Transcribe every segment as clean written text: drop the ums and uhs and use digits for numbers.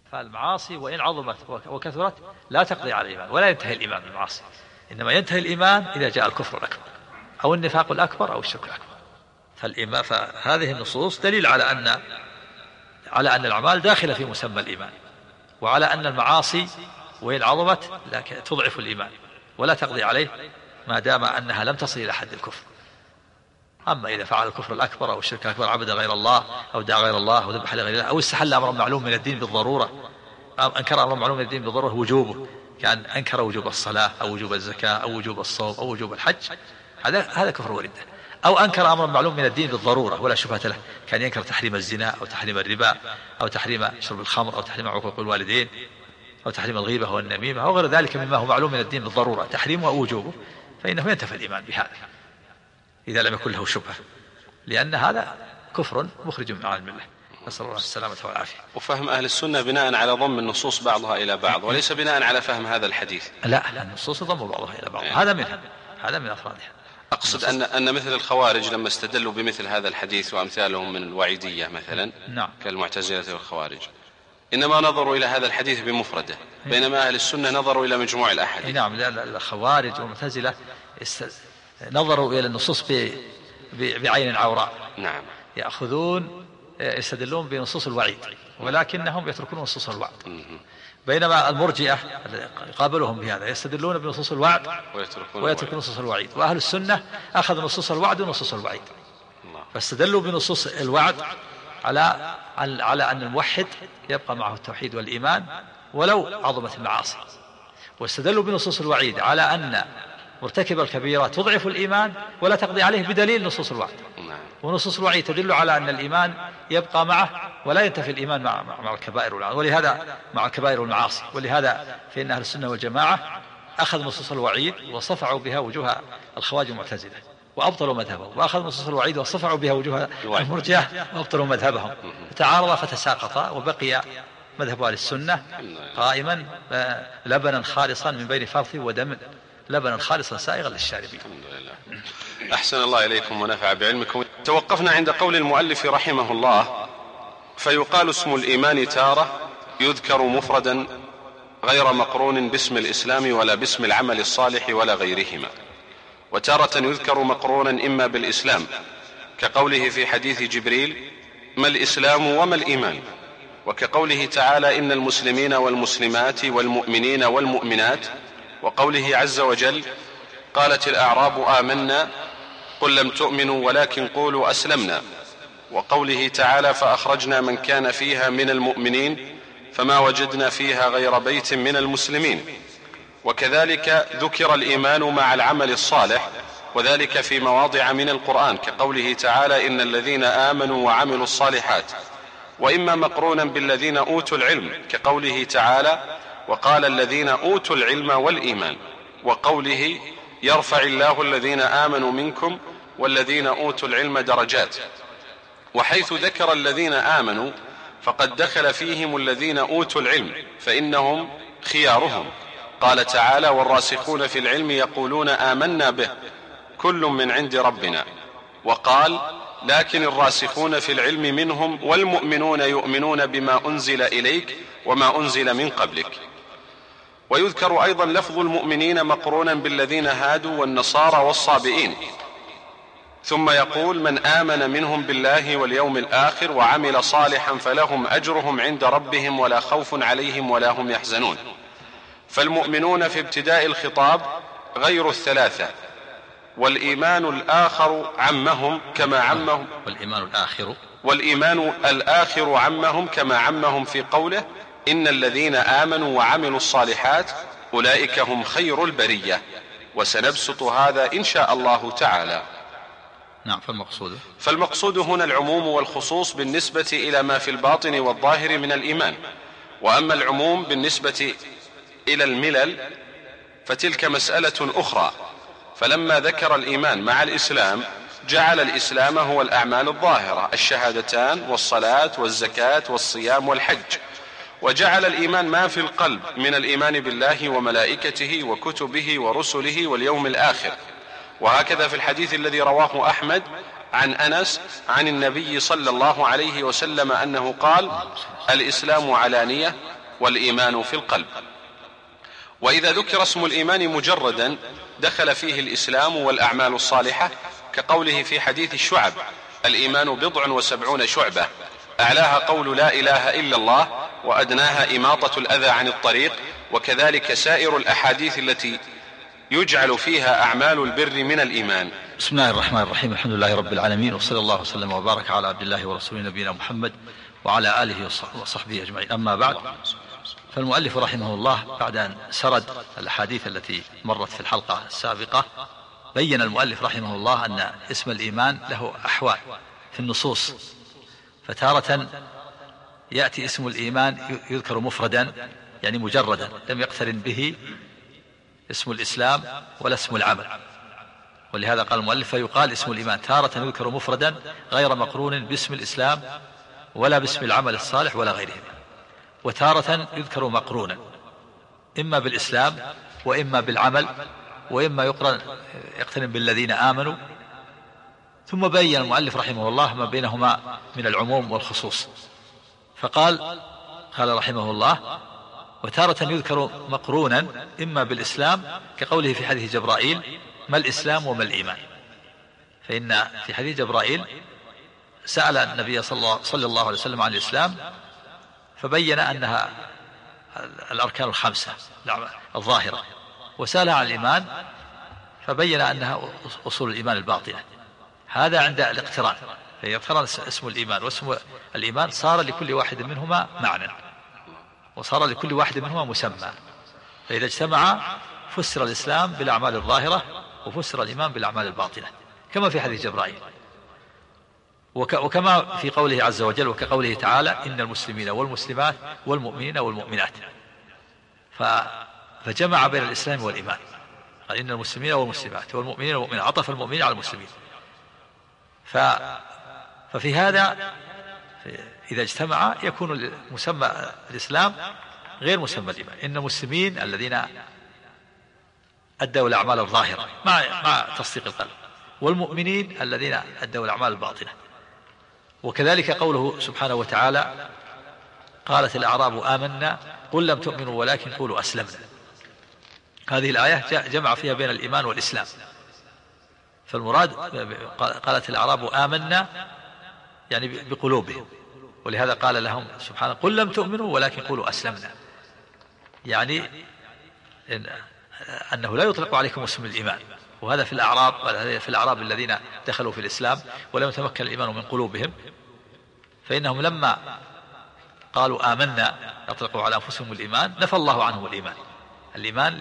فالمعاصي وإن عظمت وكثرت لا تقضي على الإيمان، ولا ينتهي الإيمان بالمعاصي، إنما ينتهي الإيمان إذا جاء الكفر الأكبر أو النفاق الأكبر أو الشرك الأكبر. فهذه النصوص دليل على أن الأعمال داخلة في مسمى الإيمان، وعلى أن المعاصي وإن عظمت لكن تضعف الإيمان ولا تقضي عليه ما دام أنها لم تصل إلى حد الكفر. أما إذا فعل الكفر الأكبر أو الشرك الأكبر، عبد غير الله أو دعا غير الله أو ذبح لغير الله أو استحل أمرا معلوم من الدين بالضرورة، أنكر أمرا معلوم من الدين بالضرورة وجوبه، كان أنكر وجوب الصلاة أو وجوب الزكاة أو وجوب الصوم أو وجوب الحج، هذا كفر وردة. أو أنكر أمرا معلوم من الدين بالضرورة ولا شبهة له، كان ينكر تحريم الزنا أو تحريم الربا أو تحريم شرب الخمر أو تحريم عقوق الوالدين أو تحريم الغيبة والنميمة أو غير ذلك مما هو معلوم من الدين بالضرورة تحريمه أو وجوبه، فإنه ينتفي الإيمان بهذا إذا لم يكن له شبهة، لأن هذا كفر مخرج عن الملة، نسأل الله السلامة والعافية. وفهم أهل السنة بناء على ضم النصوص بعضها إلى بعض وليس بناء على فهم هذا الحديث. لا، النصوص ضم بعضها إلى بعض، هذا منها، هذا من أفرادها. أقصد أن مثل الخوارج لما استدلوا بمثل هذا الحديث وأمثالهم من الوعيدية مثلا، نعم، كالمعتزلة والخوارج، إنما نظروا إلى هذا الحديث بمفرده، بينما أهل السنة نظروا إلى مجموع الأحاديث. نعم، الخوارج والمعتزلة نظروا إلى النصوص بعين عوراء، نعم، يستدلون بنصوص الوعيد ولكنهم يتركون نصوص الوعد، بينما المرجئة قابلهم بهذا يستدلون بنصوص الوعد ويتركون نصوص الوعيد، وأهل السنة أخذوا نصوص الوعد ونصوص الوعيد، فاستدلوا بنصوص الوعد على أن الموحد يبقى معه التوحيد والإيمان ولو عظمت المعاصي، واستدلوا بنصوص الوعيد على أن مرتكب الكبيرة تضعف الإيمان ولا تقضي عليه بدليل نصوص الوعد، ونصوص الوعيد تدل على أن الإيمان يبقى معه ولا ينتفي الإيمان مع الكبائر ولهذا مع الكبائر والمعاصي. ولهذا فإن أهل السنة والجماعة أخذ نصوص الوعيد وصفعوا بها وجوه الخوارج والمعتزلة وأبطلوا مذهبهم، وأخذ نصوص الوعيد وصفعوا بها وجوه المرجئة وأبطلوا مذهبهم، فتعارض فتساقط، وبقي مذهب أهل السنة قائما لبنا خالصا من بين فرث ودم، لبنا خالصا سائغا للشاربين. الحمد لله. أحسن الله إليكم ونفع بعلمكم. توقفنا عند قول المؤلف رحمه الله: فيقال اسم الإيمان تارة يذكر مفردا غير مقرون باسم الإسلام ولا باسم العمل الصالح ولا غيرهما، وتارة يذكر مقرونا إما بالإسلام كقوله في حديث جبريل: ما الإسلام وما الإيمان، وكقوله تعالى: إن المسلمين والمسلمات والمؤمنين والمؤمنات، وقوله عز وجل: قالت الأعراب آمنا قل لم تؤمنوا ولكن قولوا أسلمنا، وقوله تعالى: فأخرجنا من كان فيها من المؤمنين فما وجدنا فيها غير بيت من المسلمين. وكذلك ذكر الإيمان مع العمل الصالح، وذلك في مواضع من القرآن كقوله تعالى: إن الذين آمنوا وعملوا الصالحات، وإما مقرونا بالذين أوتوا العلم كقوله تعالى: وقال الذين أوتوا العلم والإيمان، وقوله: يرفع الله الذين آمنوا منكم والذين أوتوا العلم درجات. وحيث ذكر الذين آمنوا فقد دخل فيهم الذين أوتوا العلم فإنهم خيارهم، قال تعالى: والراسخون في العلم يقولون آمنا به كل من عند ربنا، وقال: لكن الراسخون في العلم منهم والمؤمنون يؤمنون بما أنزل إليك وما أنزل من قبلك. ويذكر أيضا لفظ المؤمنين مقرونا بالذين هادوا والنصارى والصابئين، ثم يقول: من آمن منهم بالله واليوم الآخر وعمل صالحا فلهم أجرهم عند ربهم ولا خوف عليهم ولا هم يحزنون. فالمؤمنون في ابتداء الخطاب غير الثلاثة، والإيمان الآخر عمهم كما عمهم والإيمان الآخر عمهم كما عمهم في قوله: إن الذين آمنوا وعملوا الصالحات أولئك هم خير البرية. وسنبسط هذا إن شاء الله تعالى. نعم. فالمقصود هنا العموم والخصوص بالنسبة إلى ما في الباطن والظاهر من الإيمان، وأما العموم بالنسبة إلى الملل فتلك مسألة أخرى. فلما ذكر الإيمان مع الإسلام جعل الإسلام هو الأعمال الظاهرة، الشهادتان والصلاة والزكاة والصيام والحج، وجعل الإيمان ما في القلب من الإيمان بالله وملائكته وكتبه ورسله واليوم الآخر. وهكذا في الحديث الذي رواه أحمد عن أنس عن النبي صلى الله عليه وسلم أنه قال: الإسلام علانية والإيمان في القلب. وإذا ذكر اسم الإيمان مجردا دخل فيه الإسلام والأعمال الصالحة، كقوله في حديث الشعب: الإيمان 70 شعبة، أعلاها قول لا إله إلا الله، وأدناها إماطة الأذى عن الطريق. وكذلك سائر الأحاديث التي يجعل فيها أعمال البر من الإيمان. بسم الله الرحمن الرحيم. الحمد لله رب العالمين، وصلى الله وسلم وبارك على عبد الله ورسوله نبينا محمد وعلى آله وصحبه أجمعين. أما بعد، فالمؤلف رحمه الله بعد أن سرد الأحاديث التي مرت في الحلقة السابقة، بين المؤلف رحمه الله أن اسم الإيمان له أحوال في النصوص، فتارة يأتي اسم الإيمان يذكر مفردا يعني مجردا، لم يقترن به اسم الإسلام ولا اسم العمل، ولهذا قال المؤلف: فيقال اسم الإيمان تارة يذكر مفردا غير مقرون باسم الإسلام ولا باسم العمل الصالح ولا غيره، وتارة يذكر مقرونا إما بالإسلام وإما بالعمل وإما يقترن بالذين آمنوا. ثم بين المؤلف رحمه الله ما بينهما من العموم والخصوص، فقال رحمه الله: وتارة يذكر مقرونا إما بالإسلام، كقوله في حديث جبرائيل: ما الإسلام وما الإيمان؟ فإن في حديث جبرائيل سأل النبي صلى الله عليه وسلم عن الإسلام، فبين أنها الأركان الخمسة الظاهرة، وسأل عن الإيمان فبين أنها أصول الإيمان الباطنة. هذا عند الاقتران، فإذا اقترن اسم الإيمان واسم الإيمان صار لكل واحد منهما معنى، وصار لكل واحد منهما مسمى. فإذا اجتمع فسر الإسلام بالأعمال الظاهرة وفسر الإيمان بالأعمال الباطنة، كما في حديث جبرائيل، وكما في قوله عز وجل: وكقوله تعالى: إن المسلمين والمسلمات والمؤمنين والمؤمنات. فجمع بين الإسلام والإيمان، قال: إن المسلمين والمسلمات والمؤمنين والمؤمنات، عطف المؤمنين على المسلمين. ففي هذا إذا اجتمع يكون مسمى الإسلام غير مسمى الإيمان. إن المسلمين الذين أدوا الأعمال الظاهرة مع تصديق القلب، والمؤمنين الذين أدوا الأعمال الباطنة. وكذلك قوله سبحانه وتعالى: قالت الأعراب آمنا قل لم تؤمنوا ولكن قولوا أسلمنا. هذه الآية جمع فيها بين الإيمان والإسلام، فالمراد قالت الأعراب آمنا يعني بقلوبهم، ولهذا قال لهم سبحانه: قل لم تؤمنوا ولكن قولوا أسلمنا، يعني أنه لا يطلق عليكم اسم الإيمان. وهذا في الأعراب الذين دخلوا في الإسلام ولم يتمكن الإيمان من قلوبهم، فإنهم لما قالوا آمنا أطلقوا على أنفسهم الإيمان، نفى الله عنهم الإيمان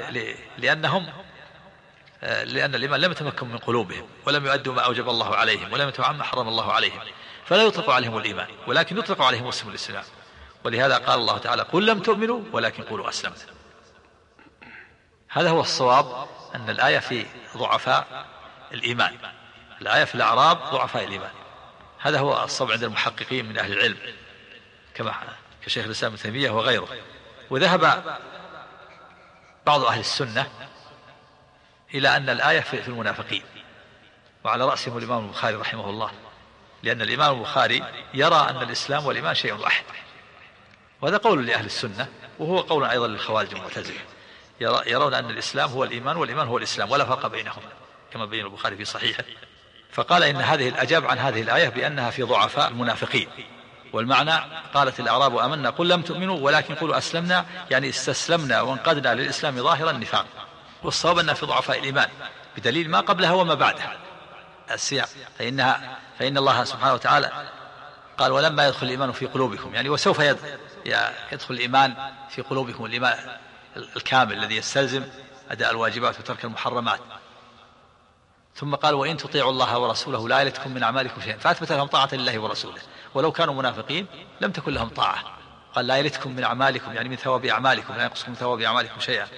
لأن الإيمان لم يتمكن من قلوبهم، ولم يؤدوا ما أوجب الله عليهم، ولم يتبعوا ما حرم الله عليهم، فلا يطلق عليهم الإيمان، ولكن يطلق عليهم اسم الإسلام. ولهذا قال الله تعالى: قل لم تؤمنوا ولكن قولوا أسلمنا. هذا هو الصواب، أن الآية في ضعفاء الإيمان، الآية في الأعراب ضعفاء الإيمان. هذا هو الصواب عند المحققين من أهل العلم كشيخ الإسلام ابن تيمية وغيره. وذهب بعض أهل السنة إلى أن الآية في المنافقين، وعلى رأسهم الإمام البخاري رحمه الله، لأن الإمام البخاري يرى أن الإسلام والإيمان شيء واحد، وهذا قول لأهل السنة، وهو قول أيضا للخوارج المعتزلة، يرون أن الإسلام هو الإيمان والإيمان هو الإسلام، ولا فرق بينهم، كما بين البخاري في صحيحه. فقال إن أجاب عن هذه الآية بأنها في ضعفاء المنافقين، والمعنى: قالت الأعراب آمنا قل لم تؤمنوا ولكن قولوا أسلمنا، يعني استسلمنا وانقدنا للإسلام ظاهرا النفاق. والصواب أنها في ضعفاء الإيمان بدليل ما قبلها وما بعدها السياق، فإن الله سبحانه وتعالى قال: ولما يدخل الإيمان في قلوبكم، يعني وسوف يدخل الإيمان في قلوبكم، الإيمان الكامل الذي يستلزم أداء الواجبات وترك المحرمات. ثم قال: وإن تطيعوا الله ورسوله لا يلتكم من أعمالكم شيئا، فأثبت لهم طاعة لله ورسوله، ولو كانوا منافقين لم تكن لهم طاعة. قال: لا يلتكم من أعمالكم، يعني من ثواب أعمالكم، لا ينقصكم من ثواب أعمالكم شيئا.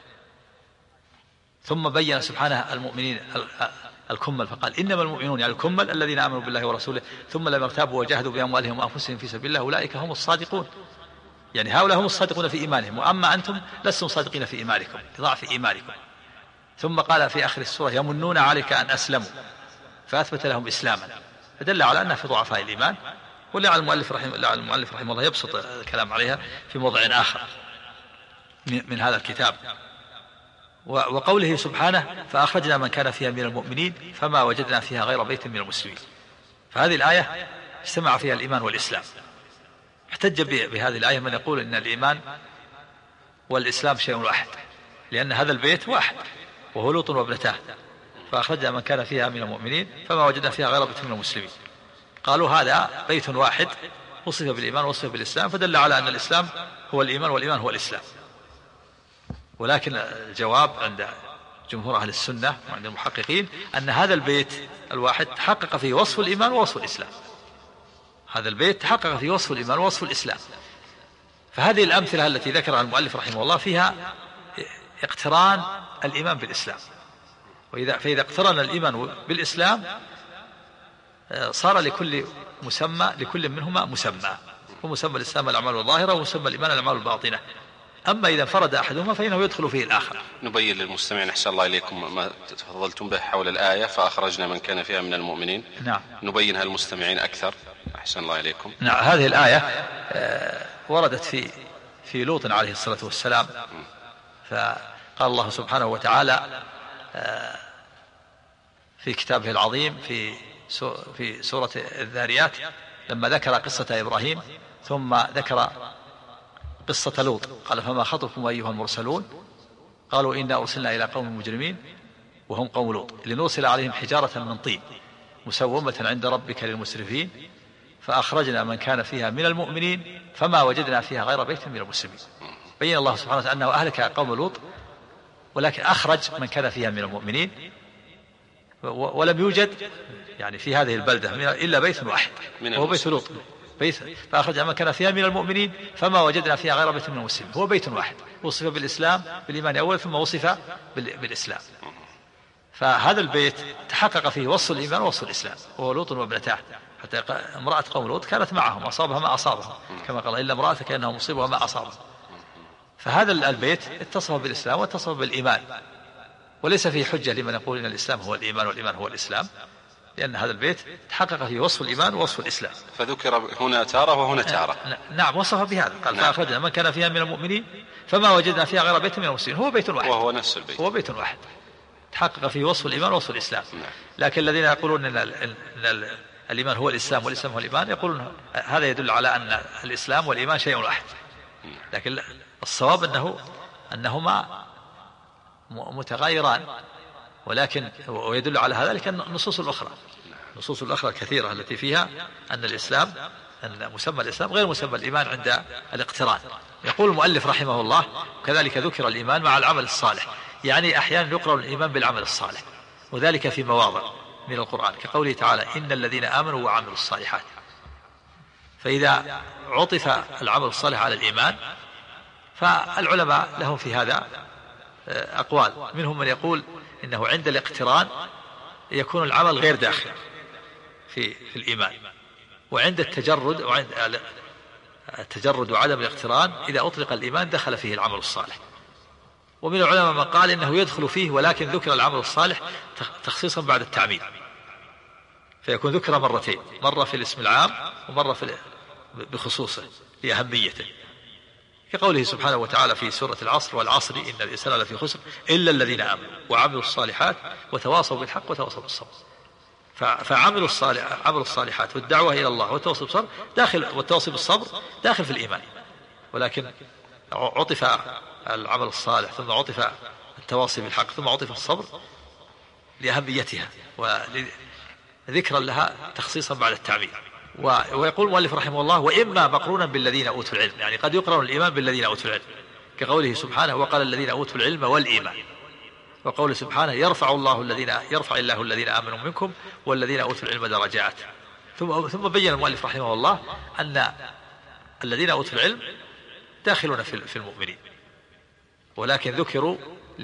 ثم بين سبحانه المؤمنين الكمل، فقال: إنما المؤمنون يعني الكمل الذين آمنوا بالله ورسوله ثم لم يرتابوا وجاهدوا بأموالهم وأنفسهم في سبيل الله أولئك هم الصادقون، يعني هؤلاء هم الصادقون في إيمانهم، وأما أنتم لستم صادقين في إيمانكم لضعف إيمانكم. ثم قال في آخر السورة: يمنون عليك أن أسلموا، فأثبت لهم إسلاما، فدل على أنها في ضعفاء الإيمان. ولعل المؤلف رحمه الله يبسط الكلام عليها في موضع آخر من هذا الكتاب. وقوله سبحانه فأخرجنا من كان فيها من المؤمنين فما وجدنا فيها غير بيت من المسلمين، فهذه الآية اجتمع فيها الإيمان والإسلام. احتج بهذه الآية من يقول إن الإيمان والإسلام شيء واحد، لأن هذا البيت واحد وهو لوط وابنتاه، فأخرجنا من كان فيها من المؤمنين فما وجدنا فيها غير بيت من المسلمين. قالوا هذا بيت واحد وصف بالإيمان وصف بالإسلام، فدل على أن الإسلام هو الإيمان والإيمان هو الإسلام. ولكن الجواب عند جمهور أهل السنة وعند المحققين أن هذا البيت الواحد تحقق فيه وصف الإيمان ووصف الإسلام. هذا البيت تحقق فيه وصف الإيمان ووصف الإسلام. فهذه الأمثلة التي ذكرها المؤلف رحمه الله فيها اقتران الإيمان بالإسلام. فإذا اقترن الإيمان بالإسلام صار لكل منهما مسمى، ومسمى الإسلام الأعمال الظاهرة ومسمى الإيمان الأعمال الباطنة. أما إذا انفرد أحدهما فإنه يدخل فيه الآخر. نبين للمستمعين أحسن الله إليكم ما تفضلتم به حول الآية فأخرجنا من كان فيها من المؤمنين. نعم. نبينها للمستمعين أكثر أحسن الله إليكم. نعم. هذه الآية وردت في لوط عليه الصلاة والسلام، فقال الله سبحانه وتعالى في كتابه العظيم في سورة الذاريات لما ذكر قصة إبراهيم ثم ذكر قصة لوط قال فما خطبكم أيها المرسلون قالوا إنا أرسلنا إلى قوم مجرمين وهم قوم لوط لنرسل عليهم حجارة من طين مسومة عند ربك للمسرفين فأخرجنا من كان فيها من المؤمنين فما وجدنا فيها غير بيت من المسلمين. بين الله سبحانه وتعالى أنه أهلك قوم لوط، ولكن أخرج من كان فيها من المؤمنين، ولم يوجد يعني في هذه البلدة إلا بيت واحد وهو بيت لوط. فأخرج من كان فيها من المؤمنين فما وجدنا فيها غير بيت من المسلمين، هو بيت واحد وصف بالإسلام بالإيمان أول ثم وصف بالإسلام. فهذا البيت تحقق فيه وصف الإيمان ووصف الإسلام وهو لوط وابنتاه، حتى امرأة قوم لوط كانت معهم أصابها ما أصابها كما قال إلا امرأتك كأنها مصيبها ما أصابها. فهذا البيت اتصف بالإسلام واتصف بالإيمان، وليس فيه حجة لمن يقول إن الإسلام هو الإيمان والإيمان هو الإسلام، لأن هذا البيت تحقق فيه وصف الإيمان ووصف الإسلام. فذكر هنا تارة وهنا تارة. نعم وصف بهذا قال فأخرجنا من كان فيها من المؤمنين فما وجدنا فيها غير بيت من المسلمين، هو بيت واحد وهو نفس البيت، هو بيت واحد تحقق فيه وصف الإيمان ووصف الإسلام. لكن الذين يقولون إن الإيمان هو الإسلام والإسلام هو الإيمان يقولون هذا يدل على أن الإسلام والإيمان شيء واحد، لكن الصواب أنهما متغايران، ولكن ويدل على هذا لكن النصوص الأخرى الكثيرة التي فيها أن الإسلام أن مسمى الإسلام غير مسمى الإيمان عند الاقتران. يقول المؤلف رحمه الله كذلك ذكر الإيمان مع العمل الصالح، يعني أحيانا يقرأ الإيمان بالعمل الصالح، وذلك في مواضع من القرآن كقوله تعالى إن الذين آمنوا وعملوا الصالحات. فإذا عطف العمل الصالح على الإيمان فالعلماء لهم في هذا أقوال، منهم من يقول إنه عند الاقتران يكون العمل غير داخل في الإيمان، وعند التجرد وعدم الاقتران إذا أطلق الإيمان دخل فيه العمل الصالح. ومن العلماء من قال إنه يدخل فيه ولكن ذكر العمل الصالح تخصيصا بعد التعميم، فيكون ذكر مرتين، مرة في الاسم العام ومرة بخصوصه لأهميته، كقوله سبحانه وتعالى في سورة العصر والعصر إن الإنسان لفي خسر إلا الذين آمنوا وعملوا الصالحات وتواصوا بالحق وتواصوا بالصبر. فعمل الصالحات والدعوة إلى الله والتواصي بالصبر والتواصي بالصبر داخل في الإيمان، ولكن عطف العمل الصالح ثم عطف التواصي بالحق ثم عطف الصبر لأهميتها وذكرا لها تخصيصا بعد التعميم. ويقول المؤلف رحمه الله وإما مقرونا بالذين أوتوا العلم، يعني قد يقرن الإيمان بالذين أوتوا العلم كقوله سبحانه وقال الذين أوتوا العلم والإيمان، وقوله سبحانه يرفع الله الذين آمنوا منكم والذين أوتوا العلم درجات. ثم بين المؤلف رحمه الله أن الذين أوتوا العلم داخلون في المؤمنين، ولكن ذكروا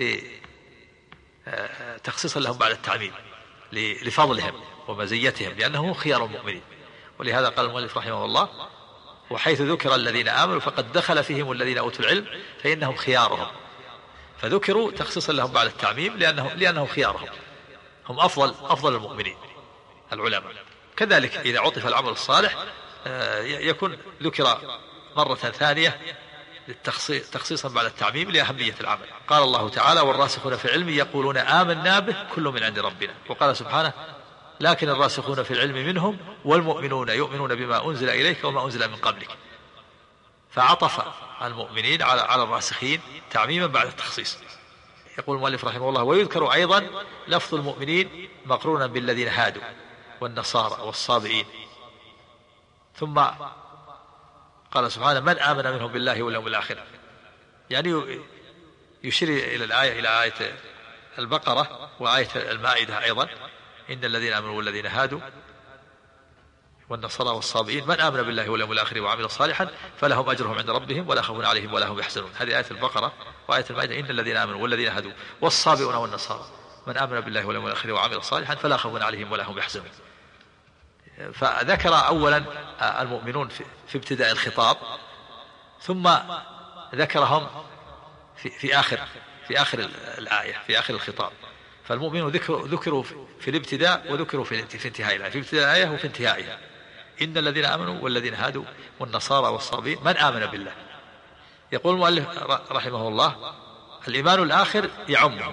تخصيصا لهم بعد التعميم لفضلهم ومزيتهم لأنهم خيار المؤمنين. ولهذا قال المؤلف رحمه الله وحيث ذكر الذين آمنوا فقد دخل فيهم الذين أوتوا العلم فإنهم خيارهم، فذكروا تخصيصا لهم بعد التعميم لأنهم خيارهم، هم أفضل المؤمنين العلماء. كذلك إذا عطف العمل الصالح يكون ذكر مرة ثانية تخصيصا بعد التعميم لأهمية العمل. قال الله تعالى: والراسخون في العلم يقولون آمنا به كل من عند ربنا. وقال سبحانه: لكن الراسخون في العلم منهم والمؤمنون يؤمنون بما أنزل إليك وما أنزل من قبلك. فعطف المؤمنين على الراسخين تعميما بعد التخصيص. يقول المؤلف رحمه الله: ويذكر أيضا لفظ المؤمنين مقرونا بالذين هادوا والنصارى والصابئين. ثم قال سبحانه: من آمن منهم بالله واليوم الآخر. يعني يشير إلى آية البقرة وآية المائدة أيضا: إن الذين آمنوا والذين هادوا والنصارى والصابئين من آمن بالله واليوم الآخر وعمل صالحا فلهم أجرهم عند ربهم ولا خوف عليهم ولا هم يحزنون. هذه آية البقرة. وآية المائدة: إن الذين آمنوا والذين هادوا والصابئون والنصارى من آمن بالله واليوم الآخر وعمل صالحا فلا خوف عليهم ولا هم يحزنون. فذكر أولا المؤمنون في ابتداء الخطاب، ثم ذكرهم في آخر الآية، في آخر الخطاب. فالمؤمنون ذكروا في الابتداء وذكروا في انتهاء الآية، في ابتداء الآية وفي انتهائها. إن الذين آمنوا والذين هادوا والنصارى والصابئين من آمن بالله. يقول المؤلف رحمه الله: الإيمان الآخر يعمهم.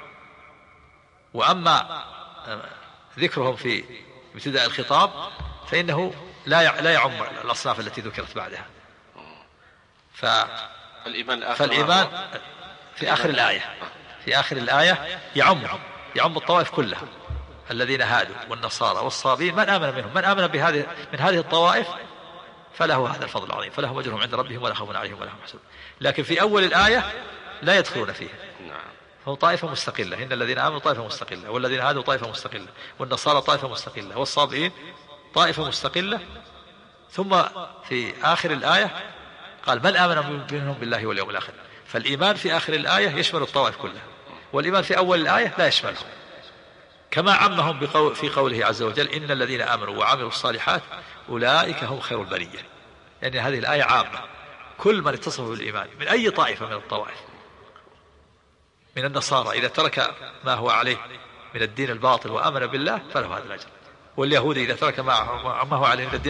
وأما ذكرهم في ابتداء الخطاب فإنه لا يعم الأصناف التي ذكرت بعدها. فالإيمان في آخر الآية يعم الطوائف كلها: الذين هادوا والنصارى والصابين من آمن منهم، من آمن من هذه الطوائف فله هذا الفضل العظيم، فلهم أجرهم عند ربهم ولا خوف عليهم ولا هم يحزنون. لكن في أول الآية لا يدخلون فيها، فهو طائفة مستقلة. إن الذين آمنوا طائفة مستقلة، والذين هادوا طائفة مستقلة، والنصارى طائفة مستقلة، والصابئين طائفة مستقلة. ثم في آخر الآية قال: من آمن منهم بالله واليوم الآخر. فالإيمان في آخر الآية يشمل الطوائف كلها، والإيمان في أول الآية لا يشملهم، كما عمهم في قوله عز وجل: إن الذين آمنوا وعملوا الصالحات أولئك هم خير البرية. يعني هذه الآية عامة، كل من اتصف بالإيمان من أي طائفة من الطوائف. من النصارى إذا ترك ما هو عليه من الدين الباطل وآمن بالله فله هذا الأجر، واليهودي إذا ترك ما هو عليه من الدين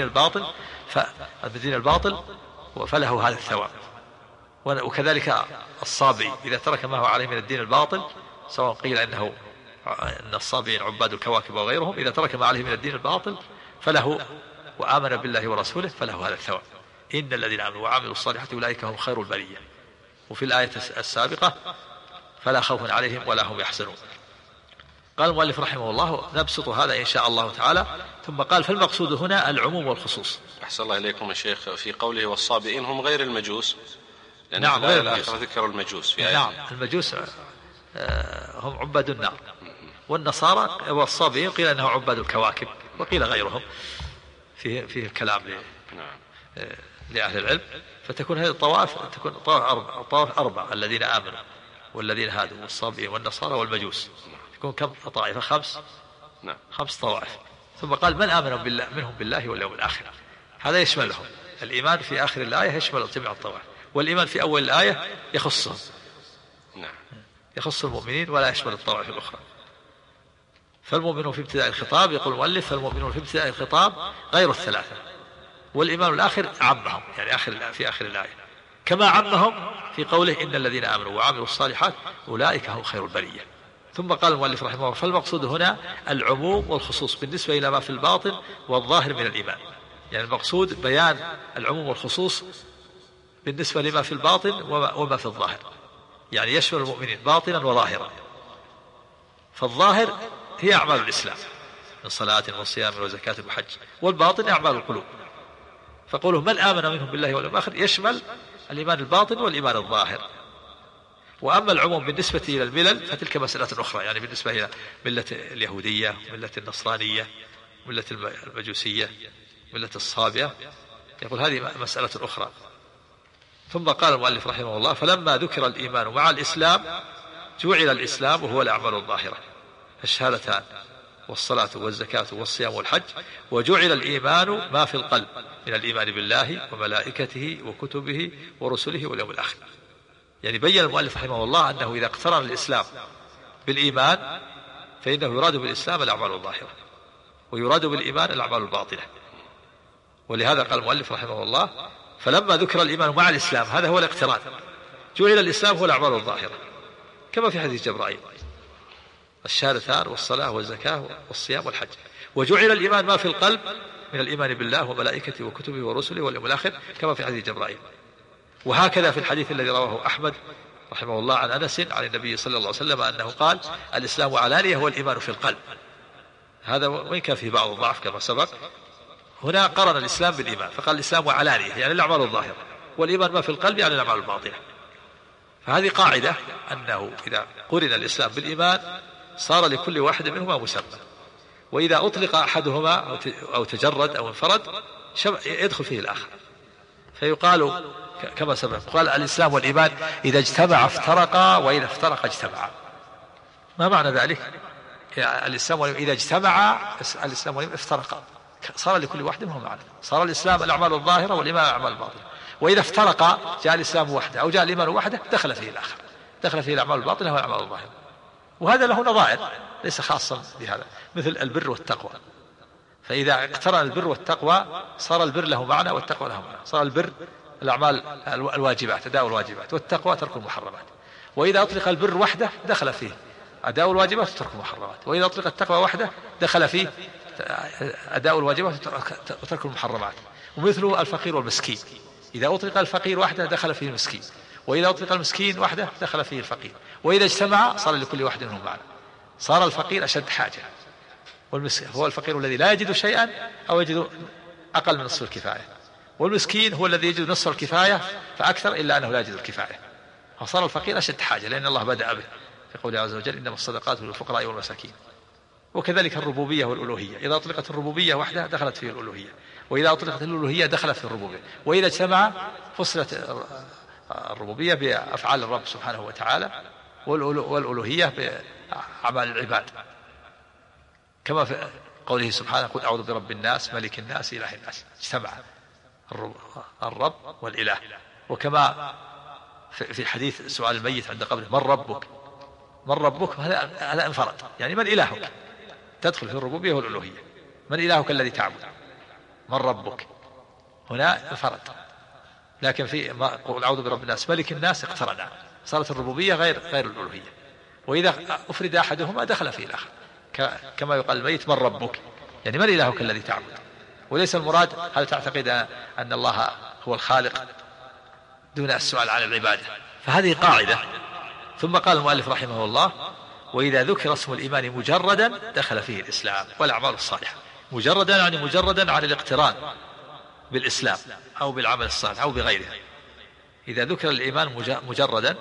الباطل فله هذا الثواب. وكذلك الصابئي إذا ترك ما هو عليه من الدين الباطل، سواء قيل أن الصابئين عباد الكواكب وغيرهم، إذا ترك ما عليه من الدين الباطل فله وآمن بالله ورسوله فله هذا الثواب. إن الذين آمنوا وعملوا الصالحات أولئك هم خير البرية. وفي الآية السابقة: فلا خوف عليهم ولا هم يحزنون. قال المؤلف رحمه الله: نبسط هذا إن شاء الله تعالى. ثم قال: فالمقصود هنا العموم والخصوص. أحسن الله إليكم يا شيخ. في قوله والصابئين هم غير المجوس، نعم غير المجوس. ذكروا المجوس في نعم المجوس هم عباد النار، والنصارى والصابئين قيل أنهم عباد الكواكب، وقيل غيرهم، فيه الكلام لأهل العلم. فتكون هذه الطوائف تكون طوائف أربع: الذين آمنوا والذين هادوا والصابئين والنصارى والمجوس. تكون كم طائفة؟ 5. نعم 5 طوائف. ثم قال: من آمن منهم بالله واليوم الآخر. هذا يشملهم. الإيمان في آخر الآية يشمل جميع الطوائف، والإيمان في أول الآية يخصهم، يخص المؤمنين ولا يشمل الطوائف الأخرى. فالمؤمنون في ابتداء الخطاب، يقول المؤلف: فالمؤمنون في ابتداء الخطاب غير الثلاثة، والإيمان الآخر عمهم، يعني في آخر الآية، كما عمهم في قوله: إن الذين آمنوا وعملوا الصالحات أولئك هم خير البرية. ثم قال المؤلف رحمه الله: فالمقصود هنا العموم والخصوص بالنسبة إلى ما في الباطن والظاهر من الإيمان. يعني المقصود بيان العموم والخصوص بالنسبة لما في الباطن وما في الظاهر، يعني يشمل المؤمنين باطنا وظاهرا. فالظاهر هي أعمال الإسلام من صلاة وصيام وزكاة وحج، والباطن أعمال القلوب. فقوله: من آمن منهم بالله واليوم الآخر يشمل الإيمان الباطن والإيمان الظاهر. وأما العموم بالنسبة إلى الملل فتلك مسألة أخرى، يعني بالنسبة إلى ملة اليهودية، ملة النصرانية، ملة المجوسية، ملة الصابئة، يقول هذه مسألة أخرى. ثم قال المؤلف رحمه الله: فلما ذكر الإيمان مع الإسلام جعل الإسلام وهو الأعمال الظاهرة، الشهادتان والصلاة والزكاة والصيام والحج، وجعل الإيمان ما في القلب من الإيمان بالله وملائكته وكتبه ورسله واليوم الآخر. يعني بين المؤلف رحمه الله أنه إذا اقترن الإسلام بالإيمان فإنه يراد بالإسلام الأعمال الظاهرة، ويراد بالإيمان الأعمال الباطنة. ولهذا قال المؤلف رحمه الله: فلما ذكر الإيمان مع الإسلام، هذا هو الاقتران، جعل الإسلام هو الأعمال الظاهرة كما في حديث جبرائيل: الشهادتان والصلاة والزكاة والصيام والحج. وجعل الإيمان ما في القلب من الإيمان بالله وملائكته وكتبه ورسله واليوم الآخر كما في حديث جبرائيل. وهكذا في الحديث الذي رواه أحمد رحمه الله عن أنس عن النبي صلى الله عليه وسلم أنه قال: الإسلام علانية هو الإيمان في القلب. هذا وإن كان فيه بعض الضعف كما سبق. هنا قرن الإسلام بالإيمان فقال: الإسلام علانية يعني الأعمال الظاهرة، والإيمان ما في القلب يعني الأعمال الباطنة. فهذه قاعدة أنه إذا قرن الإسلام بالإيمان صار لكل واحد منهما مسمى، وإذا أطلق أحدهما أو تجرد أو انفرد يدخل فيه الآخر. فيقال كما سبق، قال: الإسلام والإيمان إذا اجتمع افترقا وإذا افترقا اجتمعا. ما معنى ذلك؟ الإسلام والإيمان إذا اجتمع الإسلام والإيمان افترقا، صار لكل واحد منهم معنى، صار الإسلام الأعمال الظاهرة والإيمان الأعمال الباطنة. وإذا افترقا جاء الإسلام وحده أو جاء الإيمان وحده دخل فيه الآخر، دخل فيه الأعمال الباطنة والأعمال الظاهرة. وهذا له نظائر ليس خاصا بهذا، مثل البر والتقوى. فإذا اقترن البر والتقوى صار البر له معنى والتقوى له معنى، صار البر الأعمال الواجبات أداء الواجبات، والتقوى ترك المحرمات. وإذا أطلق البر وحده دخل فيه أداء الواجبات وترك المحرمات، وإذا أطلق التقوى وحده دخل فيه أداء الواجبات وترك المحرمات. ومثله الفقير والمسكين، إذا أطلق الفقير وحده دخل فيه المسكين، وإذا أطلق المسكين وحده دخل فيه الفقير. وإذا اجتمع صار لكل واحد منهم معنى، صار الفقير أشد حاجة، والمسكين هو الفقير الذي لا يجد شيئا أو يجد أقل من نصف الكفاية، والمسكين هو الذي يجد نصف الكفاية فأكثر إلا أنه لا يجد الكفاية. فصار الفقير أشد حاجة، لأن الله بدأ به في قوله عز وجل: إنما الصدقات للفقراء والمساكين. وكذلك الربوبية والألوهية، إذا أطلقت الربوبية وحدها دخلت فيه الألوهية، وإذا أطلقت الألوهية دخلت في الربوبية. وإذا اجتمع فصلت الربوبية بأفعال الرب سبحانه وتعالى، والألوهية بأعمال العباد، كما في قوله سبحانه: قل أعوذ برب الناس ملك الناس إله الناس. اجتمع الرب والإله. وكما في حديث سؤال الميت عند قبره: من ربك؟ من ربك هذا انفرد، يعني من إلهك، تدخل في الربوبية والألوهية. من إلهك الذي تعبد؟ من ربك هنا انفرد. لكن في قل أعوذ برب الناس ملك الناس اقترنا، صارت الربوبية غير الألوهية. وإذا أفرد أحدهما دخل فيه الآخر، كما يقال الميت: من ربك؟ يعني من إلهك الذي تعبد. وليس المراد هل تعتقد أن الله هو الخالق دون السؤال عن العبادة. فهذه قاعدة. ثم قال المؤلف رحمه الله: وإذا ذكر اسم الإيمان مجردا دخل فيه الإسلام والأعمال الصالحة. مجردا يعني مجردا عن الاقتران بالإسلام أو بالعمل الصالح أو بغيره. إذا ذكر الإيمان مجردا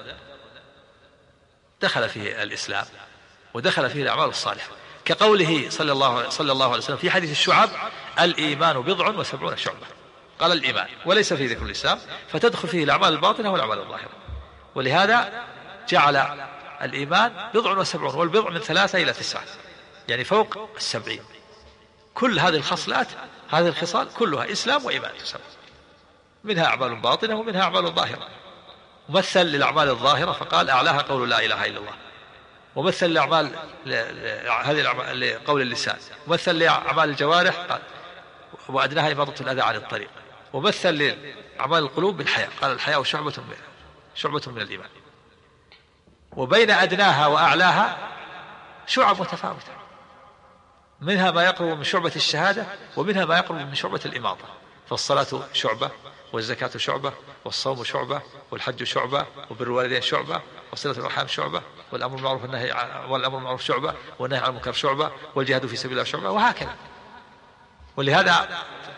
دخل فيه الإسلام ودخل فيه الأعمال الصالحة، كقوله صلى الله عليه وسلم في حديث الشعب: الإيمان 70 شعبة. قال الإيمان وليس فيه ذكر الإسلام، فتدخل فيه الأعمال الباطنة والأعمال الظاهرة. ولهذا جعل الإيمان 70، والبضع من 3 إلى 9، يعني فوق 70. كل هذه الخصلات، هذه الخصال كلها إسلام وإيمان تسمى، منها أعمال باطنة ومنها أعمال ظاهرة. ومثل للأعمال الظاهرة فقال: أعلاها قول لا إله إلا الله. ومثل لأعمال هذه لقول اللسان. ومثل لأعمال الجوارح قال: وأدناها إماطة الأذى عن الطريق. ومثل لأعمال القلوب بالحياء قال: الحياء شعبة من الإيمان. وبين أدناها وأعلاها شعب متفاوتة، منها ما يقرب من شعبة الشهادة، ومنها ما يقرب من شعبة الإماطة. فالصلاة شعبة، والزكاة شعبة، والصوم شعبة، والحج شعبة، وبر الوالدين شعبة، وصلة الأرحام شعبة، والأمر بالمعروف شعبة، والنهي عن المنكر شعبة، والجهاد في سبيل الله شعبة، وهكذا. ولهذا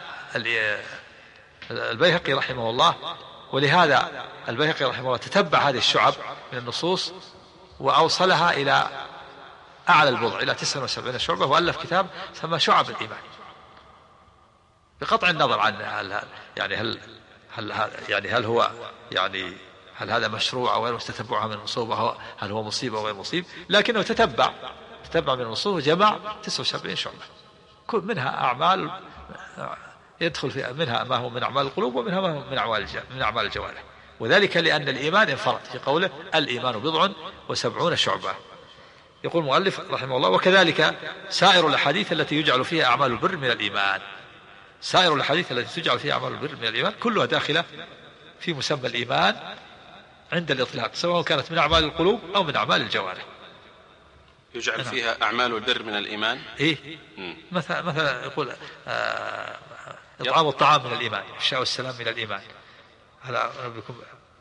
البيهقي رحمه الله تتبع هذه الشعب من النصوص وأوصلها إلى أعلى البضع، إلى 79 شعبة، وألف كتاب سمى شعب الإيمان، بقطع النظر عن هل هذا مشروع أو غير مستتبعها من النصوص، هل هو مصيب أو غير مصيب، لكنه تتبع من النصوص وجمع 79 شعبة، كل منها أعمال يدخل في منها ما هو من أعمال القلوب، ومنها ما هو من أعمال الجوارح. وذلك لأن الإيمان انفرد في قوله: الإيمان 70 شعبة. يقول المؤلف رحمه الله: وكذلك سائر الأحاديث التي يجعل فيها أعمال البر من الإيمان. سائر الأحاديث التي تجعل فيها أعمال البر من الإيمان كلها داخلة في مسمى الإيمان عند الإطلاق، سواء كانت من أعمال القلوب أو من أعمال الجوارح. يجعل فيها أعمال البر من الإيمان. إيه؟ مثلا يقول إطعام الطعام من الإيمان، إفشاء السلام من الإيمان، على ربكم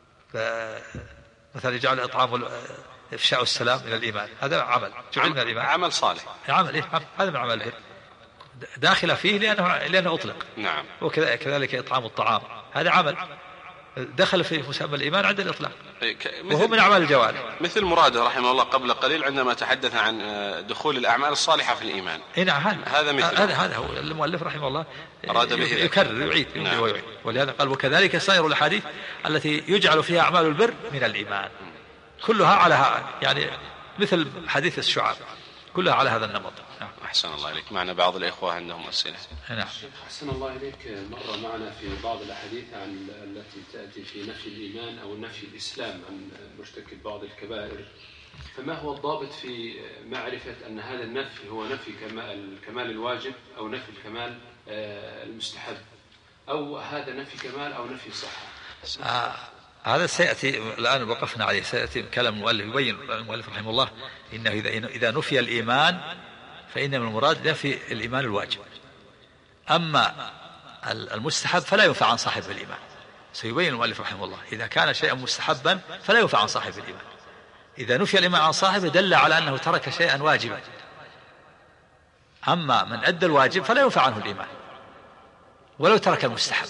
مثلا يجعل إطعام إفشاء السلام من الإيمان، هذا عمل جعل من الإيمان، عمل صالح، عمل إيه؟ هذا من أعمال البر داخل فيه لأنه أطلق. نعم. وكذلك إطعام الطعام هذا عمل دخل في مسمى الإيمان عند الإطلاق، وهو من أعمال الجوارح، مثل مراده رحمه الله قبل قليل عندما تحدث عن دخول الأعمال الصالحة في الإيمان. نعم، هذا هو المؤلف رحمه الله أراد به يكرر ويعيد. نعم. ولهذا قال وكذلك سائر الأحاديث التي يجعل فيها أعمال البر من الإيمان كلها على يعني مثل حديث الشعاب كلها على هذا النمط. نعم. أحسن الله إليك. معنا بعض الإخوة عندهم أسئلة. نعم. أحسن الله إليك. مر معنا في بعض الأحاديث عن التي تأتي في نفي الإيمان أو نفي الإسلام عن مرتكب بعض الكبائر، فما هو الضابط في معرفة أن هذا النفي هو نفي كمال الواجب أو نفي الكمال المستحب، أو هذا نفي كمال أو نفي صحة؟ هذا سيأتي الآن وقفنا عليه، سيأتي كلام المؤلف يبين المؤلف رحمه الله إنه إذا نفي الإيمان فإن من المراد نفي الإيمان الواجب، أما المستحب فلا ينفع عن صاحب الإيمان. سيبين المؤلف رحمه الله إذا كان شيئا مستحبا فلا ينفع عن صاحب الإيمان، إذا نفي الإيمان عن صاحبه دل على أنه ترك شيئا واجبا، أما من أدى الواجب فلا ينفع عنه الإيمان ولو ترك المستحب.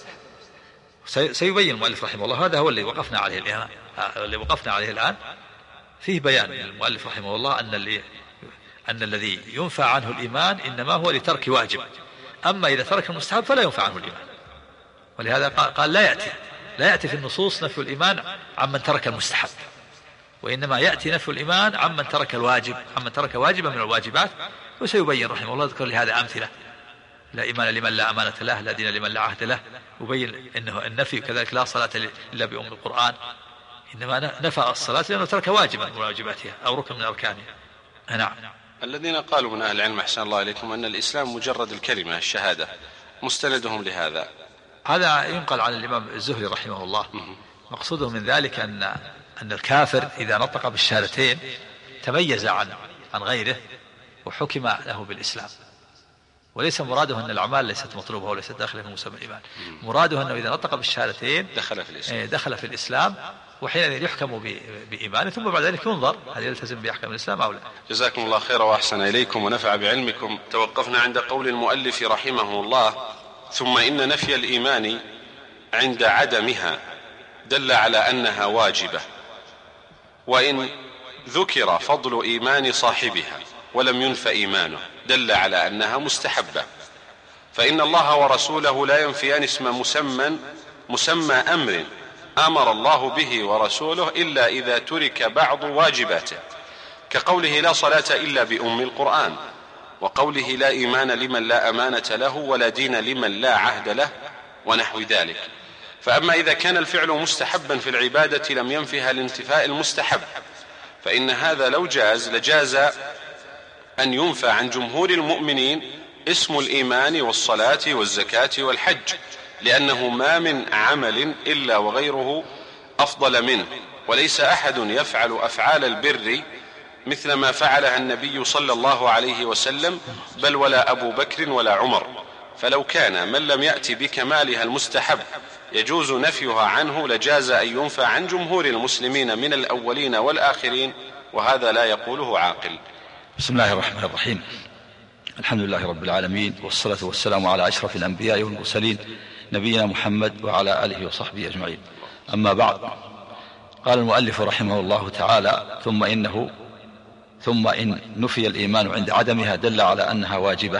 سيبين المؤلف رحمه الله، هذا هو اللي وقفنا عليه الآن، اللي وقفنا عليه الآن فيه بيان المؤلف رحمه الله أن الذي ينفع عنه الإيمان إنما هو لترك واجب، أما إذا ترك المستحب فلا ينفع عنه الإيمان. ولهذا قال لا يأتي في النصوص نفي الإيمان عمن ترك المستحب، وإنما يأتي نفي الإيمان عمن ترك الواجب، عمن ترك واجبا من الواجبات. وسيبين رحمه الله ذكر لهذا أمثلة: لا إيمان لمن لا أمانة له، لا دين لمن لا عهد له. وبين أنه النفي كذلك لا صلاة إلا بأم القرآن، إنما نفى الصلاة لأنه ترك واجبا من واجباتها أو ركن من أركانها. نعم. الذين قالوا من أهل العلم أحسن الله إليكم أن الإسلام مجرد الكلمة الشهادة، مستندهم لهذا؟ هذا ينقل عن الإمام الزهري رحمه الله. مقصوده من ذلك أن الكافر إذا نطق بالشهادتين تميز عن غيره وحكم له بالإسلام، وليس مراده أن الأعمال ليست مطلوبة وليست داخلة في مسمى الإيمان، مراده أنه إذا نطق بالشهادتين دخل في الإسلام، وحينئذ يحكم بإيمانه، ثم بعد ذلك ينظر هل يلتزم بأحكام الإسلام أو لا. جزاكم الله خيرا وأحسن إليكم ونفع بعلمكم. توقفنا عند قول المؤلف رحمه الله: ثم إن نفي الإيمان عند عدمها دل على أنها واجبة، وإن ذكر فضل إيمان صاحبها ولم ينف إيمانه دل على أنها مستحبة، فإن الله ورسوله لا ينفيان اسم مسمى أمر أمر الله به ورسوله إلا إذا ترك بعض واجباته، كقوله لا صلاة إلا بأم القرآن، وقوله لا إيمان لمن لا أمانة له ولا دين لمن لا عهد له، ونحو ذلك. فأما إذا كان الفعل مستحبا في العبادة لم ينفها الانتفاء المستحب، فإن هذا لو جاز لجاز أن ينفى عن جمهور المؤمنين اسم الإيمان والصلاة والزكاة والحج، لأنه ما من عمل إلا وغيره أفضل منه، وليس أحد يفعل أفعال البر مثل ما فعلها النبي صلى الله عليه وسلم، بل ولا أبو بكر ولا عمر. فلو كان من لم يأتي بكمالها المستحب يجوز نفيها عنه لجاز أن ينفى عن جمهور المسلمين من الأولين والآخرين، وهذا لا يقوله عاقل. بسم الله الرحمن الرحيم. الحمد لله رب العالمين، والصلاة والسلام على أشرف الأنبياء والمرسلين نبينا محمد وعلى آله وصحبه أجمعين. أما بعد، قال المؤلف رحمه الله تعالى: ثم إن نفي الإيمان عند عدمها دل على أنها واجبة.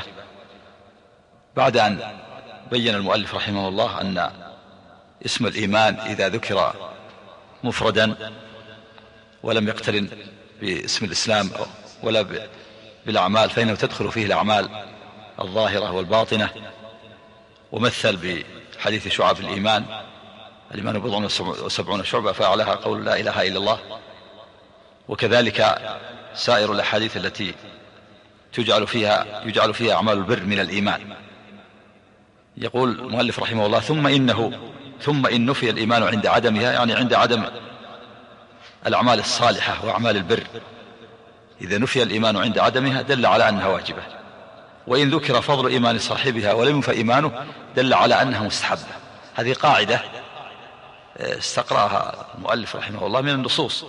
بعد أن بين المؤلف رحمه الله أن اسم الإيمان إذا ذكر مفردا ولم يقترن باسم الإسلام ولا بالأعمال فإنه تدخل فيه الأعمال الظاهرة والباطنة، ومثل بحديث شعب الإيمان: الإيمان 70 شعبة فأعلاها قول لا إله إلا الله. وكذلك سائر الأحاديث التي يجعل فيها أعمال البر من الإيمان، يقول المؤلف رحمه الله: ثم إن نفي الإيمان عند عدمها، يعني عند عدم الأعمال الصالحة وأعمال البر، إذا نفي الإيمان عند عدمها دل على أنها واجبة. وإن ذكر فضل إيمان صاحبها ولم ينفى إيمانه دل على أنها مستحبة. هذه قاعدة استقرأها المؤلف رحمه الله من النصوص،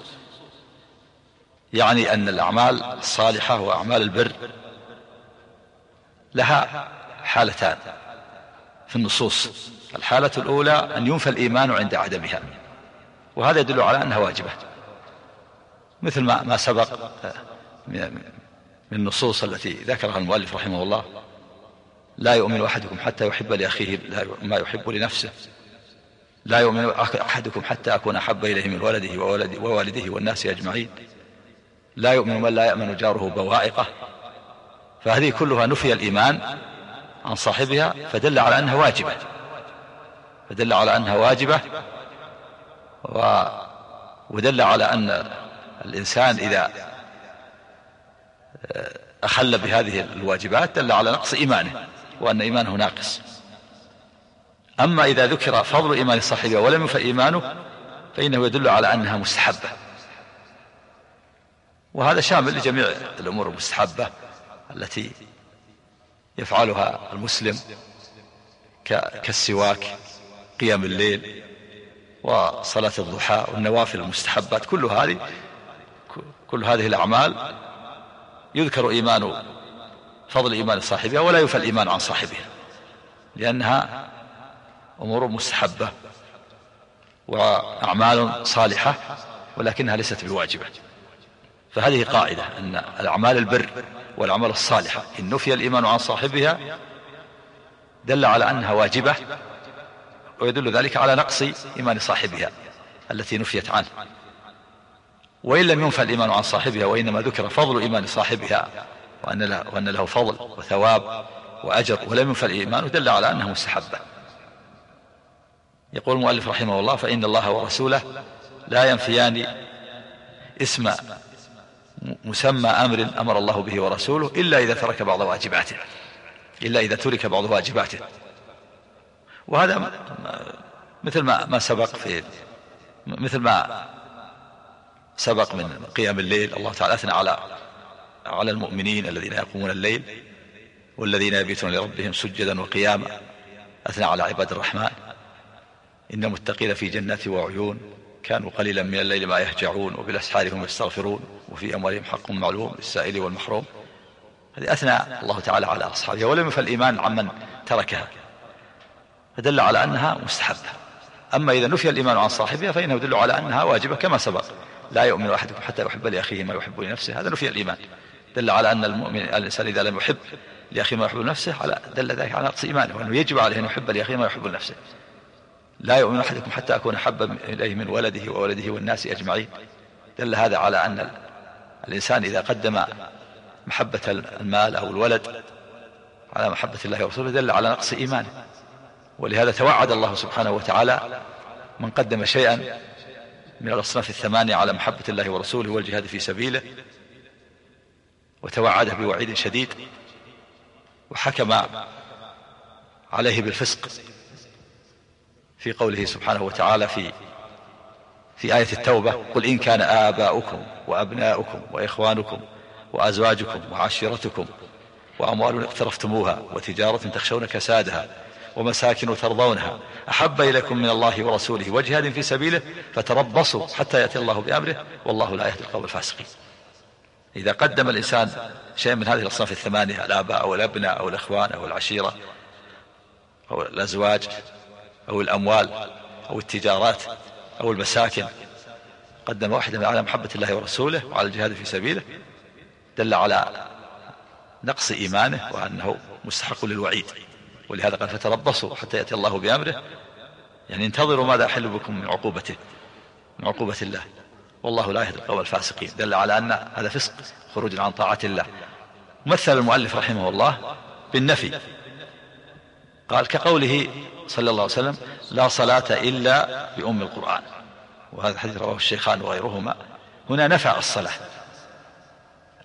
يعني أن الأعمال الصالحة وأعمال البر لها حالتان في النصوص. الحالة الأولى أن ينفى الإيمان عند عدمها، وهذا يدل على أنها واجبة، مثل ما سبق من النصوص التي ذكرها المؤلف رحمه الله: لا يؤمن أحدكم حتى يحب لأخيه ما يحب لنفسه، لا يؤمن أحدكم حتى أكون أحب إليه من ولده ووالده والناس أجمعين، لا يؤمن من لا يأمن جاره بوائقه. فهذه كلها نفي الإيمان عن صاحبها، فدل على أنها واجبة، ودل على أن الإنسان إذا أخل بهذه الواجبات دل على نقص إيمانه، وأن إيمانه ناقص. أما إذا ذكر فضل إيمان صاحبها ولم ينفى إيمانه فإنه يدل على أنها مستحبة، وهذا شامل لجميع الأمور المستحبة التي يفعلها المسلم كالسواك، قيام الليل، وصلاة الضحى، والنوافل المستحبات. كل هذه الأعمال يذكر فضل إيمان صاحبها ولا ينفى الإيمان عن صاحبها، لأنها أمور مستحبة وأعمال صالحة ولكنها ليست بواجبة. فهذه قاعدة، أن الأعمال البر والأعمال الصالحة إن نفي الإيمان عن صاحبها دل على أنها واجبة، ويدل ذلك على نقص إيمان صاحبها التي نفيت عنه. وإن لم ينفى الإيمان عن صاحبها وإنما ذكر فضل إيمان صاحبها وأن له فضل وثواب وأجر ولم ينفى الإيمان دل على أنها مستحبة. يقول المؤلف رحمه الله: فإن الله ورسوله لا ينفيان اسم مسمى أمر أمر الله به ورسوله إلا إذا ترك بعض واجباته، وهذا مثل ما سبق من قيام الليل. الله تعالى أثنى على المؤمنين الذين يقومون الليل والذين يبيتون لربهم سجدا وقياما، أثنى على عباد الرحمن: إن المتقين في جنات وعيون كانوا قليلا من الليل ما يهجعون وبالأسحار هم يستغفرون وفي أموالهم حق معلوم للسائل والمحروم. هذه أثنى الله تعالى على أصحابها ولم ينفى الإيمان عمن تركها، فدل على أنها مستحبة. أما إذا نفي الإيمان عن صاحبها فإنه يدل على أنها واجبة، كما سبق: لا يؤمن أحدكم حتى يحب لأخيه ما يحب لنفسه. هذا نفي الإيمان، دل على أن الإنسان إذا لم يحب لأخيه ما يحب لنفسه دل ذلك على نقص إيمانه، وأنه يجب عليه أن يحب لأخيه ما يحب لنفسه. لا يؤمن أحدكم حتى أكون أحب إليه من ولده وولده والناس أجمعين. دل هذا على أن الإنسان إذا قدم محبة المال أو الولد على محبة الله ورسوله دل على نقص إيمانه. ولهذا توعد الله سبحانه وتعالى من قدم شيئا من الأصناف الثمانية على محبة الله ورسوله والجهاد في سبيله، وتوعده بوعيد شديد، وحكم عليه بالفسق في قوله سبحانه وتعالى في آية التوبة: قل إن كان آباؤكم وأبناؤكم وإخوانكم وأزواجكم وعشيرتكم وأموال اقترفتموها وتجارة تخشون كسادها ومساكن ترضونها أحب إليكم من الله ورسوله وجهاد في سبيله فتربصوا حتى يأتي الله بأمره والله لا يهدي القوم الفاسقين. إذا قدم الإنسان شيء من هذه الأصناف الثمانية، الآباء أو الأبناء أو الإخوان أو العشيرة أو الأزواج أو الأموال أو التجارات أو المساكن، قدم واحدة على محبة الله ورسوله وعلى الجهاد في سبيله، دل على نقص إيمانه وأنه مستحق للوعيد. ولهذا قال: فتربصوا حتى يأتي الله بأمره، يعني انتظروا ماذا أحل بكم من عقوبة الله، والله لا يهدي القوم الفاسقين. دل على أن هذا فسق، خروج عن طاعة الله. مثل المؤلف رحمه الله بالنفي، قال: كقوله صلى الله عليه وسلم: لا صلاة إلا بأم القرآن، وهذا الحديث رواه الشيخان وغيرهما. هنا نفى الصلاة،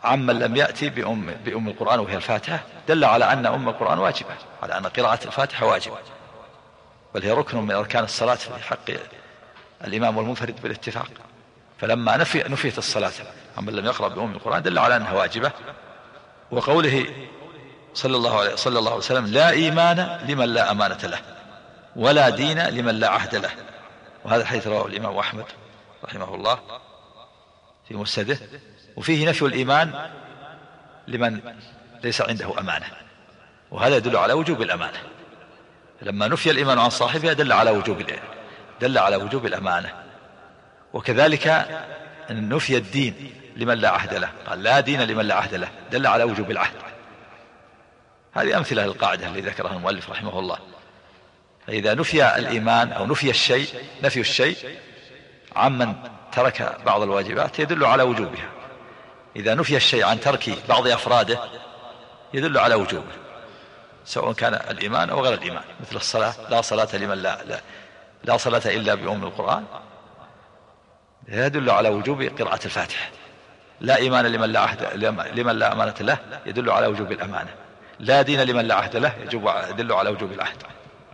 عمن لم يأتي بأم القرآن وهي الفاتحة دل على أن أم القرآن واجبة، على أن قراءة الفاتحة واجبة، بل هي ركن من أركان الصلاة في حق الإمام والمنفرد بالاتفاق. فلما نفيت الصلاة عمن لم يقرأ بأم القرآن دل على أنها واجبة. وقوله صلى الله عليه وسلم: لا إيمان لمن لا أمانة له، ولا دين لمن لا عهد له. وهذا الحديث رواه الإمام أحمد رحمه الله في مسنده، وفيه نفي الإيمان لمن ليس عنده أمانة، وهذا يدل على وجوب الأمانة. لما نفي الإيمان عن صاحبها دل على وجوب الأمانة. وكذلك نفي الدين لمن لا عهد له، قال: لا دين لمن لا عهد له، دل على وجوب العهد. هذه أمثلة للقاعدة التي ذكرها المؤلف رحمه الله. فإذا نفي الإيمان أو نفي الشيء عمن ترك بعض الواجبات يدل على وجوبها. إذا نفي الشيء عن ترك بعض أفراده يدل على وجوبه، سواء كان الإيمان أو غير الإيمان، مثل الصلاة: لا صلاة لمن لا صلاة إلا بأم القرآن، يدل على وجوب قراءة الفاتحة. لا إيمان لمن لا أمانة له، يدل على وجوب الأمانة. لا دين لمن لا عهد له، يدل على وجوب العهد.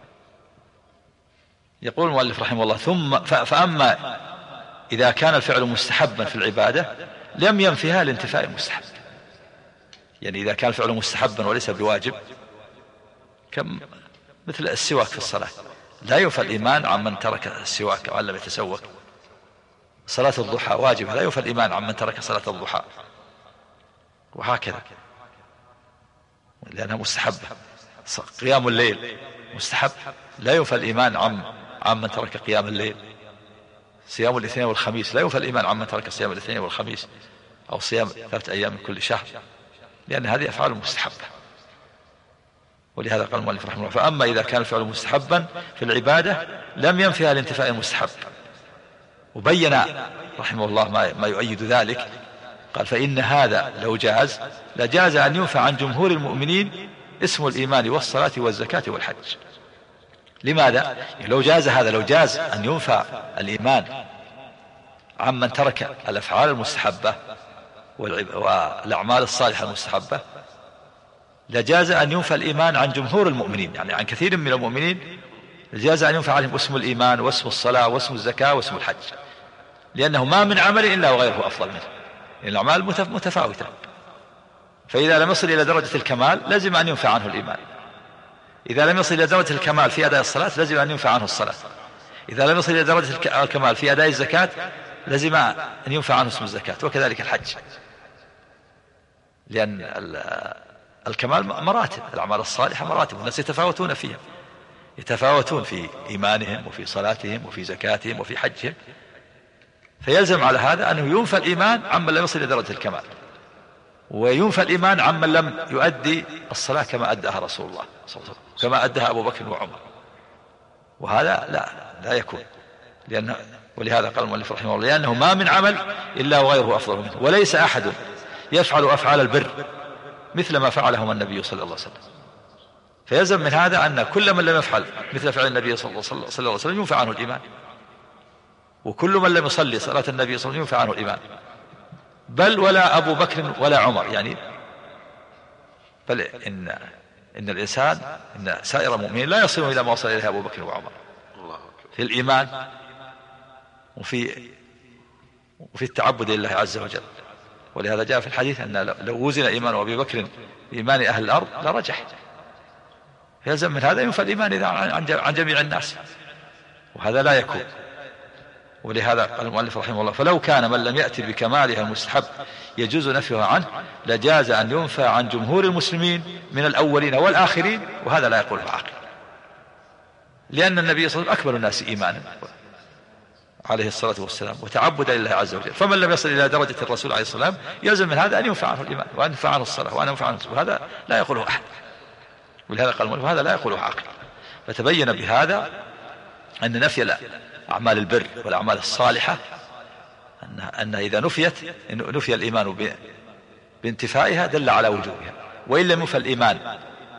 يقول المؤلف رحمه الله: فأما إذا كان الفعل مستحبا في العبادة لم ينفها لانتفاء المستحب. يعني إذا كان الفعل مستحبا وليس بواجب، مثل السواك في الصلاة، لا ينفى الإيمان عمن ترك السواك أو لم يتسوك. صلاة الضحى واجبة، لا ينفى الإيمان عمن ترك صلاة الضحى، وهكذا، لأنها مستحبة. قيام الليل مستحب، لا ينفى الإيمان عمن ترك قيام الليل. صيام الاثنين والخميس لا ينفى الإيمان عمن ترك صيام الاثنين والخميس، أو صيام 3 أيام من كل شهر، لأن هذه أفعال مستحبة. ولهذا قال المؤلف رحمه الله: فأما إذا كان الفعل مستحبا في العبادة لم ينفها لانتفاء المستحب. وبين رحمه الله ما يؤيد ذلك، قال: فإن هذا لو جاز لجاز أن ينفى عن جمهور المؤمنين اسم الإيمان والصلاة والزكاة والحج. لماذا؟ لو جاز أن ينفى الإيمان عمن ترك الأفعال المستحبة والأعمال الصالحة المستحبة، لجاز أن ينفى الإيمان عن جمهور المؤمنين، يعني عن كثير من المؤمنين لجاز أن ينفى عليهم اسم الإيمان واسم الصلاة واسم الزكاة واسم الحج، لأنه ما من عمل إلا وغيره أفضل منه، لأن الأعمال متفاوتة. فإذا لم يصل إلى درجة الكمال لازم أن ينفى عنه الإيمان. إذا لم يصل إلى درجة الكمال في أداء الصلاة لازم أن ينفى عنه الصلاة. إذا لم يصل إلى درجة الكمال في أداء الزكاة لازم أن ينفى عنه اسم الزكاة، وكذلك الحج، لأن الكمال مراتب، الأعمال الصالحة مراتب، والناس يتفاوتون فيها، يتفاوتون في إيمانهم وفي صلاتهم وفي زكاتهم وفي حجهم. فيلزم على هذا أنه ينفى الإيمان عمن لم يصل إلى درجة الكمال، وينفى الإيمان عمن لم يؤدي الصلاة كما أداها رسول الله صلى الله عليه وسلم، كما أداها أبو بكر وعمر، وهذا لا يكون. ولهذا قال المؤلف رحمه الله: لأنه ما من عمل إلا وغيره أفضل منه، وليس أحد يفعل أفعال البر مثل ما فعلهم النبي صلى الله عليه وسلم. فيلزم من هذا أن كل من لم يفعل مثل فعل النبي صلى الله عليه وسلم ينفى عنه الإيمان، وكل من لم يصلي صلاة النبي صلى الله عليه وسلم ينفى عنه الإيمان، بل ولا أبو بكر ولا عمر، يعني بل إن الإنسان، إن سائر المؤمنين لا يصلون إلى ما وصل إليه أبو بكر وعمر في الإيمان وفي التعبد لله عز وجل. ولهذا جاء في الحديث أن لو وزن إيمان أبي بكر بإيمان أهل الأرض لرجح. يلزم من هذا ينفى الإيمان عن جميع الناس، وهذا لا يكون. ولهذا قال المؤلف رحمه الله: فلو كان من لم يأتي بكمالها المستحب يجوز نفيها عنه لجاز أن ينفى عن جمهور المسلمين من الأولين والآخرين، وهذا لا يقوله عاقل، لأن النبي صلى الله عليه وسلم أكمل الناس إيمانا عليه الصلاة والسلام وتعبدا لله عز وجل، فمن لم يصل إلى درجة الرسول عليه الصلاة والسلام يلزم من هذا أن ينفى عنه الإيمان وأن ينفى عنه الصلاة وأن ينفى عنه الصلاة، وهذا لا يقوله أحد. ولهذا قال المؤلف: هذا لا يقوله عاقل. فتبين بهذا أن نفي أعمال البر والأعمال الصالحة أن إذا نفي الإيمان بانتفائها دل على وجوبها، وإن لم ينفى الإيمان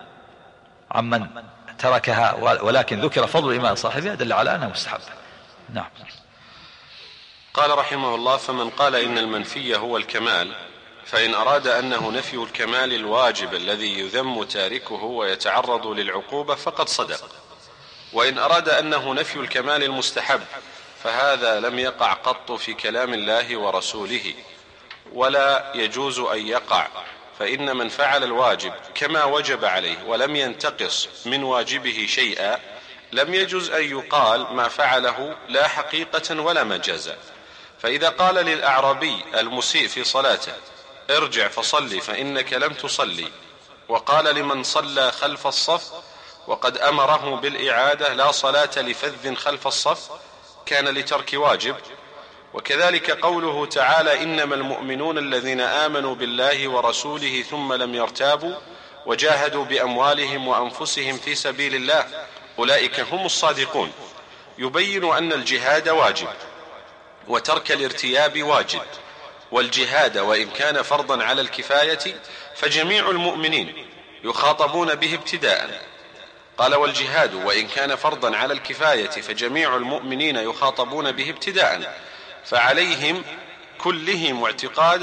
عمن تركها ولكن ذكر فضل إيمان صاحبها دل على أنها مستحبة. نعم. قال رحمه الله: فمن قال إن المنفي هو الكمال فإن أراد أنه نفي الكمال الواجب الذي يذم تاركه ويتعرض للعقوبة فقد صدق، وإن أراد أنه نفي الكمال المستحب فهذا لم يقع قط في كلام الله ورسوله ولا يجوز أن يقع، فإن من فعل الواجب كما وجب عليه ولم ينتقص من واجبه شيئا لم يجوز أن يقال ما فعله لا حقيقة ولا مجازا. فإذا قال للأعرابي المسيء في صلاته ارجع فصلي فإنك لم تصلي، وقال لمن صلى خلف الصف وقد أمره بالإعادة لا صلاة لفذ خلف الصف، كان لترك واجب. وكذلك قوله تعالى إنما المؤمنون الذين آمنوا بالله ورسوله ثم لم يرتابوا وجاهدوا بأموالهم وأنفسهم في سبيل الله أولئك هم الصادقون، يبين أن الجهاد واجب وترك الارتياب واجب، والجهاد وإن كان فرضا على الكفاية فجميع المؤمنين يخاطبون به ابتداء. قال والجهاد وإن كان فرضا على الكفاية فجميع المؤمنين يخاطبون به ابتداء، فعليهم كلهم اعتقاد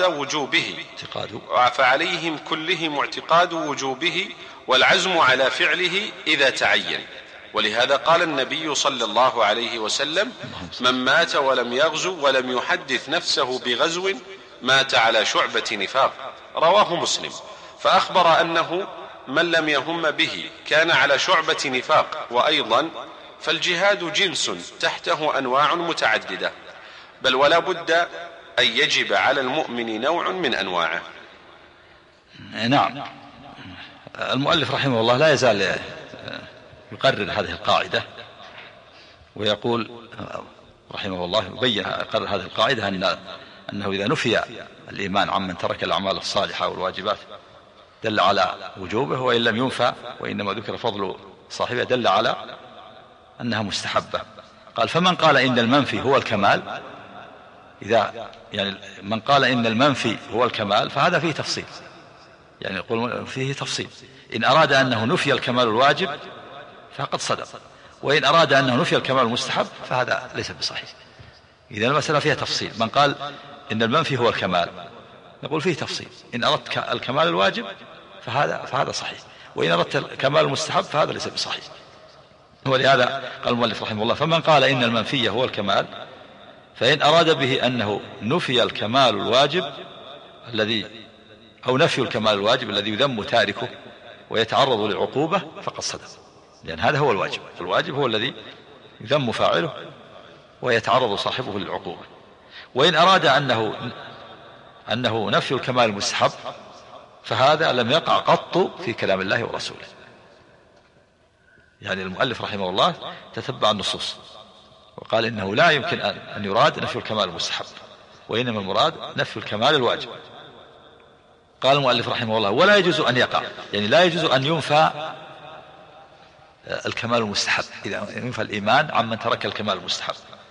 وجوبه والعزم على فعله إذا تعين. ولهذا قال النبي صلى الله عليه وسلم من مات ولم يغزو ولم يحدث نفسه بغزو مات على شعبة نفاق، رواه مسلم، فأخبر أنه من لم يهم به كان على شعبة نفاق. وأيضا فالجهاد جنس تحته أنواع متعددة، بل ولا بد أن يجب على المؤمن نوع من أنواعه. نعم. المؤلف رحمه الله لا يزال يقرر هذه القاعدة، ويقول رحمه الله يبين قرر هذه القاعدة أنه إذا نفي الإيمان عمن ترك الأعمال الصالحة والواجبات دل على وجوبه، وإن لم ينفى وإنما ذكر فضل صاحبه دل على أنها مستحبة. قال فمن قال إن المنفي هو الكمال، إذا يعني من قال إن المنفي هو الكمال فهذا فيه تفصيل، يعني يقول فيه تفصيل. إن أراد أنه نفي الكمال الواجب فقد صدق، وإن أراد أنه نفي الكمال المستحب فهذا ليس بصحيح. إذا المسألة فيها تفصيل. من قال إن المنفي هو الكمال نقول فيه تفصيل، إن أردت الكمال الواجب فهذا صحيح، وإن أردت الكمال المستحب فهذا ليس بصحيح. ولهذا قال المؤلف رحمه الله فمن قال إن المنفي هو الكمال فإن أراد به أنه نفي الكمال الواجب أو نفي الكمال الواجب الذي يذم تاركه ويتعرض للعقوبة فقد صدق، لأن هذا هو الواجب. الواجب هو الذي يذم فاعله ويتعرض صاحبه للعقوبة. وإن أراد أنه نفي الكمال المستحب فهذا لم يقع قط في كلام الله ورسوله. يعني المؤلف رحمه الله تتبع النصوص وقال إنه لا يمكن أن يراد نفي الكمال المستحب، وإنما المراد نفي الكمال الواجب. قال المؤلف رحمه الله ولا يجوز أن يقع، يعني لا يجوز أن ينفى الكمال المستحب، إذا ينفى الإيمان عمن ترك الكمال المستحب.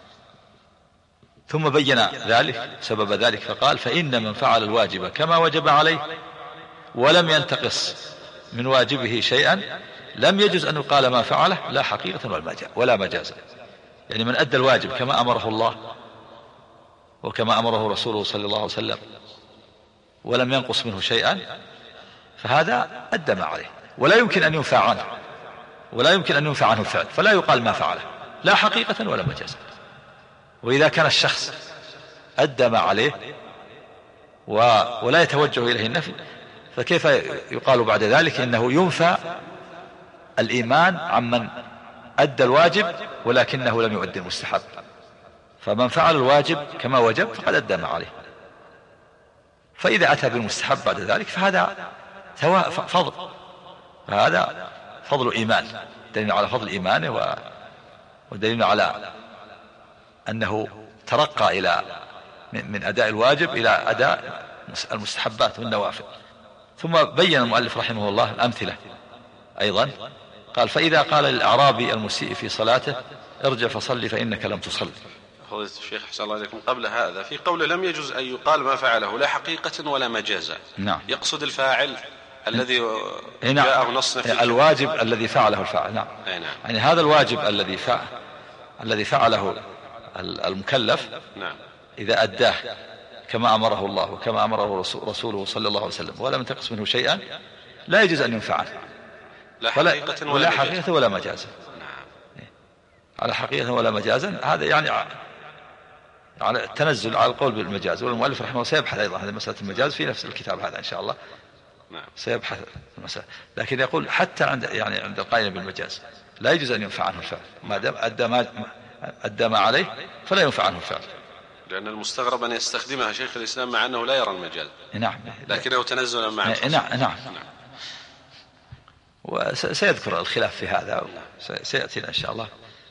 ثم بين ذلك سبب ذلك فقال فإن من فعل الواجب كما وجب عليه ولم ينتقص من واجبه شيئا لم يجوز أن يقال ما فعله لا حقيقة ولا مجازا. يعني من أدى الواجب كما أمره الله وكما أمره رسوله صلى الله عليه وسلم ولم ينقص منه شيئا فهذا أدى ما عليه، ولا يمكن أن ينفع عنه، ولا يمكن أن ينفع عنه الفعل، فلا يقال ما فعله لا حقيقة ولا مجازا. وإذا كان الشخص أدى ما عليه ولا يتوجه إليه النفي فكيف يقال بعد ذلك إنه ينفى الإيمان عمن أدى الواجب ولكنه لم يؤدي المستحب؟ فمن فعل الواجب كما وجب فقد أدى ما عليه، فإذا أتى بالمستحب بعد ذلك فهذا فضل، فهذا فضل إيمان، دليل على فضل إيمانه ودليل على أنه ترقى من أداء الواجب إلى أداء المستحبات والنوافل. ثم بين المؤلف رحمه الله الأمثلة أيضا، قال فإذا قال للأعرابي المسيء في صلاته ارجع فصلي فإنك لم تصلي. فضيلة الشيخ أحسن الله إليكم، قبل هذا في قول لم يجوز أن يقال ما فعله لا حقيقة ولا مجازا، نعم، يقصد الفاعل الذي جاءه نص في الواجب الذي فعله الفاعل، نعم، يعني هذا الواجب الذي فعله المكلف، نعم، إذا أداه كما أمره الله وكما أمره رسوله صلى الله عليه وسلم ولم ينتقص منه شيئا لا يجوز أن ينفع عنه ولا حقيقة ولا مجازا. على حقيقة ولا مجازا، هذا يعني على التنزل على القول بالمجاز. والمؤلف رحمه الله سيبحث أيضا هذه مسألة المجاز في نفس الكتاب هذا إن شاء الله، سيبحث المسألة. لكن يقول حتى عند القائل بالمجاز لا يجوز أن ينفع عنه الفعل ما دام أدى ما عليه فلا ينفع عنه الفعل، لأن المستغرب أن يستخدمها شيخ الإسلام مع أنه لا يرى المجاز. نعم، لكنه تنزلا مع نعم. وسيذكر الخلاف في هذا سيأتينا إن شاء الله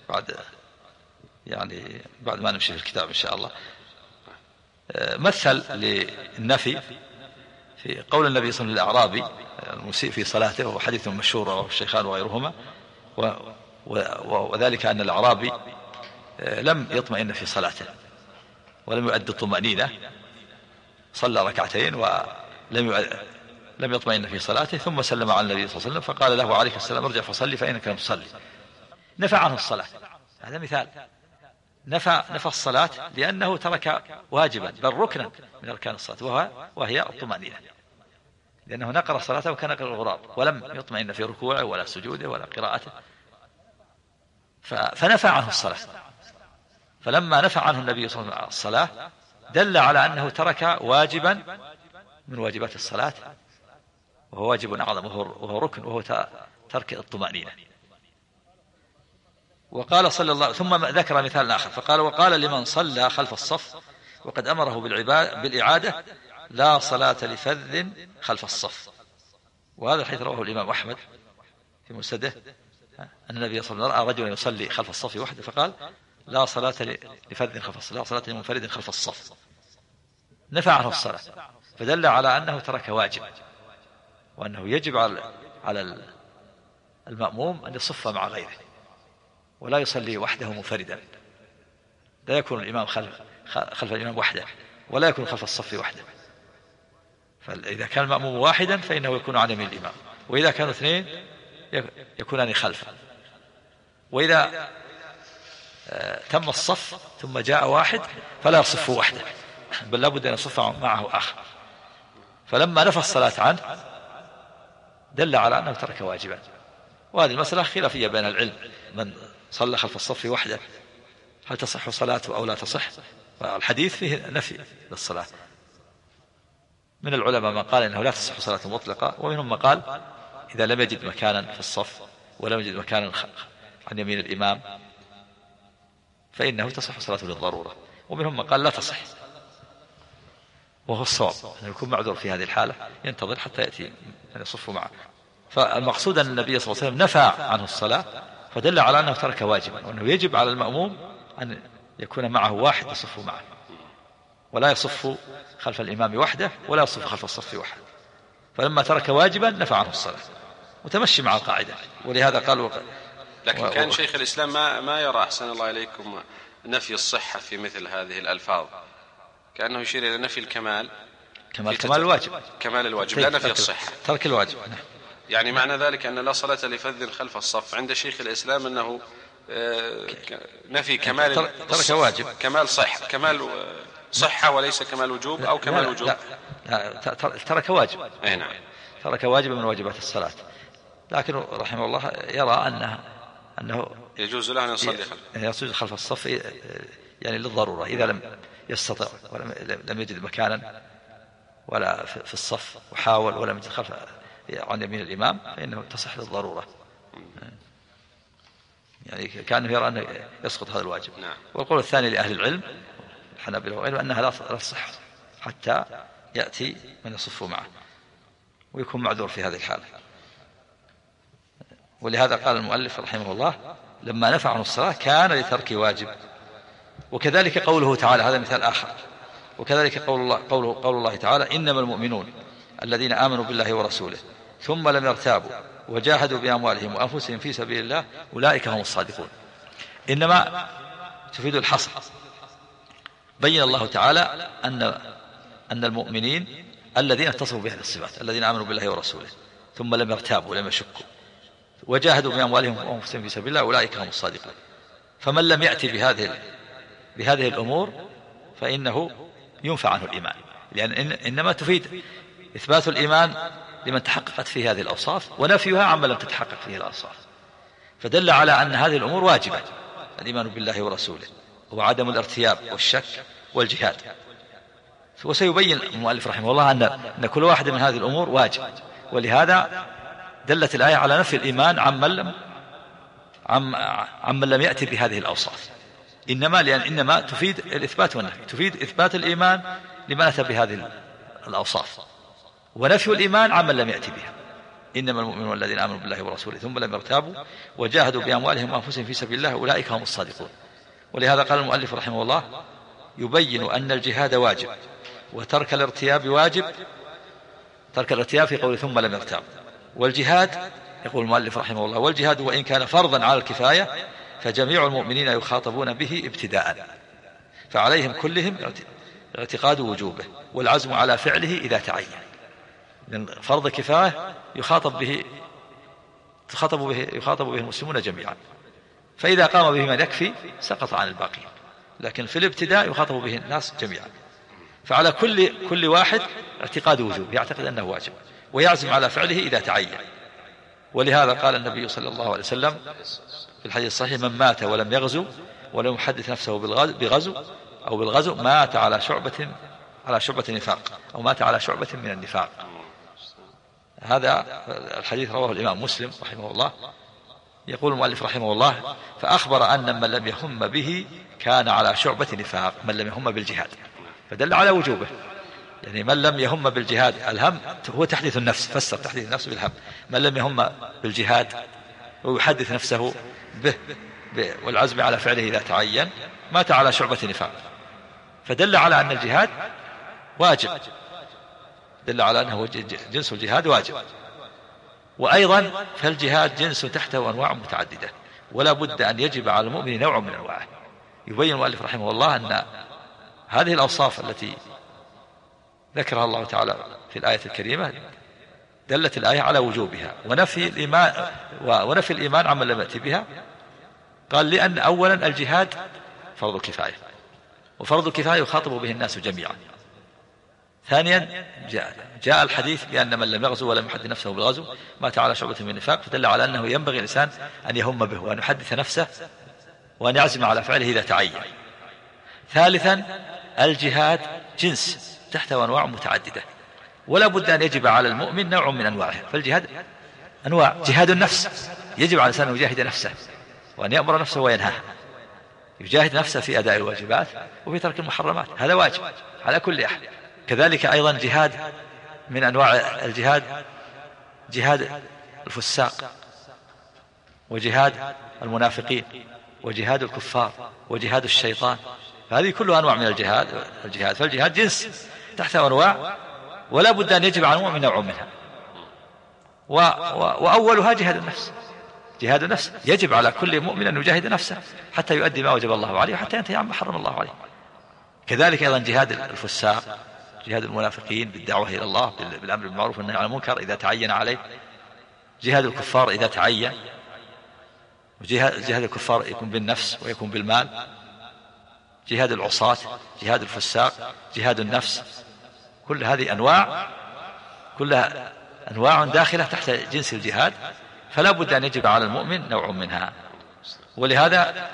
بعد ما نمشي في الكتاب إن شاء الله. مثل للنفي في قول النبي صلى الله عليه وسلم للأعرابي المسيء في صلاته، وهو حديث مشهور رواه الشيخان وغيرهما، وذلك أن الأعرابي لم يطمئن في صلاته ولم يؤدي الطمأنينة، صلى ركعتين ولم يطمئن في صلاته، ثم سلم على النبي صلى الله عليه وسلم فقال له عليك السلام ارجع فصلي فإنك لم تصلي. نفى عنه الصلاة. هذا مثال نفى الصلاة لأنه ترك واجبا بل ركنا من أركان الصلاة وهي الطمأنينة، لأنه نقر صلاته كنقر الغراب ولم يطمئن في ركوعه ولا سجوده ولا قراءته، فنفى عنه الصلاة. فلما نفى عنه النبي صلى الله عليه وسلم الصلاة دل على أنه ترك واجبا من واجبات الصلاة، وهو واجب أعظم وهو ركن، وهو ترك الطمأنينة. وقال صلى الله ثم ذكر مثال آخر فقال وقال لمن صلى خلف الصف وقد أمره بالإعادة لا صلاة لفذ خلف الصف. وهذا الحديث رواه الإمام أحمد في مسنده أن النبي صلى الله عليه وسلم رأى رجلا يصلي خلف الصف وحده فقال لا صلاة لفذ خلف الصف، لا صلاة لمنفرد خلف الصف. نفى عنه الصلاة، فدل على أنه ترك واجب، وأنه يجب على المأموم أن يصف مع غيره ولا يصلي وحده منفردا، لا يكون الإمام خلف الإمام وحده ولا يكون خلف الصف وحده. فإذا كان المأموم واحدا فإنه يكون عن يمين الإمام، وإذا كانوا اثنين يكونان خلفه. وإذا تم الصف ثم جاء واحد فلا يصف وحده بل لابد أن يصف معه آخر. فلما نفى الصلاة عنه دل على أنه ترك واجبا. وهذه المسألة خلافية بين العلم، من صلى خلف الصف وحده هل تصح صلاته أو لا تصح؟ الحديث فيه نفي للصلاة. من العلماء من قال إنه لا تصح صلاة مطلقة، ومنهم من قال إذا لم يجد مكانا في الصف ولم يجد مكانا عن يمين الإمام فإنه تصح صلاته للضرورة، ومنهم من قال لا تصح، وهو الصواب أنه يكون معذور في هذه الحالة ينتظر حتى يأتي أن يصف معه. فالمقصود أن النبي صلى الله عليه وسلم نفى عنه الصلاة فدل على أنه ترك واجبا، وأنه يجب على المأموم أن يكون معه واحد يصف معه، ولا يصف خلف الإمام وحده ولا يصف خلف الصف وحده. فلما ترك واجبا نفى عنه الصلاة وتمشي مع القاعدة. ولهذا قالوا لكن كان شيخ الإسلام ما يرى أحسن الله إليكم نفي الصحة في مثل هذه الألفاظ، كأنه يشير إلى نفي الكمال الواجب، كمال الواجب لا نفي الصحة، ترك الواجب. يعني معنى ذلك أن لا صلاة لفذ خلف الصف عند شيخ الإسلام أنه نفي كمال ترك واجب، كمال صحة وليس كمال وجوب أو كمال وجوب. لا ترك واجب. نعم، ترك واجب من واجبات الصلاة، لكن رحمه الله يرى أنه يجوز له أن يصلي خلف الصف يعني للضرورة، إذا لم يستطع ولم يجد مكانا ولا في الصف وحاول ولم يجد خلف عن يمين الإمام فإنه تصح للضرورة. يعني كأنه يرى أنه يسقط هذا الواجب. والقول الثاني لأهل العلم الحنابلة وغيرهم أنها لا تصح حتى يأتي من يصف معه ويكون معذور في هذه الحالة. ولهذا قال المؤلف رحمه الله لما نفى عنه الصلاة كان لترك واجب. وكذلك قوله تعالى، هذا مثال آخر، وكذلك قول الله تعالى إنما المؤمنون الذين آمنوا بالله ورسوله ثم لم يرتابوا وجاهدوا بأموالهم وأنفسهم في سبيل الله أولئك هم الصادقون. إنما تفيد الحصر. بين الله تعالى أن المؤمنين الذين اتصفوا بهذه الصفات الذين آمنوا بالله ورسوله ثم لم يرتابوا ولم يشكوا وجاهدوا بأموالهم وأنفسهم في سبيل الله أولئك هم الصادقون. فمن لم يأتي بهذه الأمور فإنه ينفى عنه الإيمان، لأن إنما تفيد إثبات الإيمان لمن تحققت فيه هذه الأوصاف ونفيها عما لم تتحقق فيه الأوصاف. فدل على أن هذه الأمور واجبة: الإيمان بالله ورسوله، وعدم الارتياب والشك والجهاد. وسيبين المؤلف رحمه الله أن كل واحد من هذه الأمور واجب، ولهذا دلت الآية على نفي الإيمان عمن لم يأتي بهذه الأوصاف، إنما تفيد الإثبات والنفي، تفيد إثبات الإيمان لمن أتى بهذه الأوصاف، ونفي الإيمان عمن لم يأتي بها. إنما المؤمنون الذين آمنوا بالله ورسوله ثم لم يرتابوا وجاهدوا بأموالهم وأنفسهم في سبيل الله أولئك هم الصادقون. ولهذا قال المؤلف رحمه الله: يبين أن الجهاد واجب، وترك الارتياب واجب، ترك الارتياب في قول ثم لم يرتاب. والجهاد، يقول المؤلف رحمه الله: والجهاد وإن كان فرضا على الكفاية فجميع المؤمنين يخاطبون به ابتداء، فعليهم كلهم اعتقاد وجوبه والعزم على فعله إذا تعين. من فرض كفاية يخاطب به المسلمون جميعا، فإذا قام به من يكفي سقط عن الباقين، لكن في الابتداء يخاطب به الناس جميعا. فعلى كل واحد اعتقاد وجوب، يعتقد أنه واجب، ويعزم على فعله إذا تعين. ولهذا قال النبي صلى الله عليه وسلم في الحديث الصحيح: من مات ولم يغزو ولم يحدث نفسه بالغزو مات على شعبة نفاق، أو مات على شعبة من النفاق. هذا الحديث رواه الإمام مسلم رحمه الله. يقول المؤلف رحمه الله: فأخبر أن من لم يهم به كان على شعبة نفاق، من لم يهم بالجهاد، فدل على وجوبه. يعني من لم يهم بالجهاد، الهم هو تحديث النفس، فسر تحديث النفس بالهم. من لم يهم بالجهاد ويحدث نفسه به والعزم على فعله إذا تعين مات على شعبة نفاق، فدل على أن الجهاد واجب، دل على أنه جنس الجهاد واجب. وأيضا فالجهاد جنس تحته أنواع متعددة، ولا بد أن يجب على المؤمن نوع من أنواعه. يبين المؤلف رحمه الله أن هذه الأوصاف التي ذكرها الله تعالى في الآية الكريمة دلت الآية على وجوبها، ونفي الإيمان عمن لم يأتي بها. قال: لأن أولا الجهاد فرض كفاية، وفرض الكفاية يخاطب به الناس جميعا. ثانيا جاء الحديث بأن من لم يغزو ولم يحدث نفسه بالغزو مات على شعبة من النفاق، فدل على أنه ينبغي الإنسان أن يهم به وأن يحدث نفسه وأن يعزم على فعله إذا تعين. ثالثا الجهاد جنس تحته أنواع متعددة، ولا بد أن يجب على المؤمن نوع من أنواعه. فالجهاد أنواع: جهاد النفس، يجب على الإنسان أن يجاهد نفسه وأن يأمر نفسه وينهاه، يجاهد نفسه في أداء الواجبات وفي ترك المحرمات، هذا واجب على كل أحد. كذلك أيضا جهاد من أنواع الجهاد جهاد الفساق، وجهاد المنافقين، وجهاد الكفار، وجهاد الشيطان، هذه كلها أنواع من الجهاد. فالجهاد جنس تحته أنواع، ولا بد أن يجب على المؤمن نوع منها. وأولها جهاد النفس. جهاد النفس يجب على كل مؤمن أن يجاهد نفسه حتى يؤدي ما وجب الله عليه وحتى ينتهي عما حرم الله عليه. كذلك أيضا جهاد الفساق، جهاد المنافقين بالدعوة إلى الله بالأمر بالمعروف والنهي عن المنكر إذا تعين عليه، جهاد الكفار إذا تعين، جهاد الكفار يكون بالنفس ويكون بالمال، جهاد العصاة، جهاد الفساق، جهاد النفس، كل هذه أنواع، كلها أنواع داخلة تحت جنس الجهاد، فلا بد أن يجب على المؤمن نوع منها. ولهذا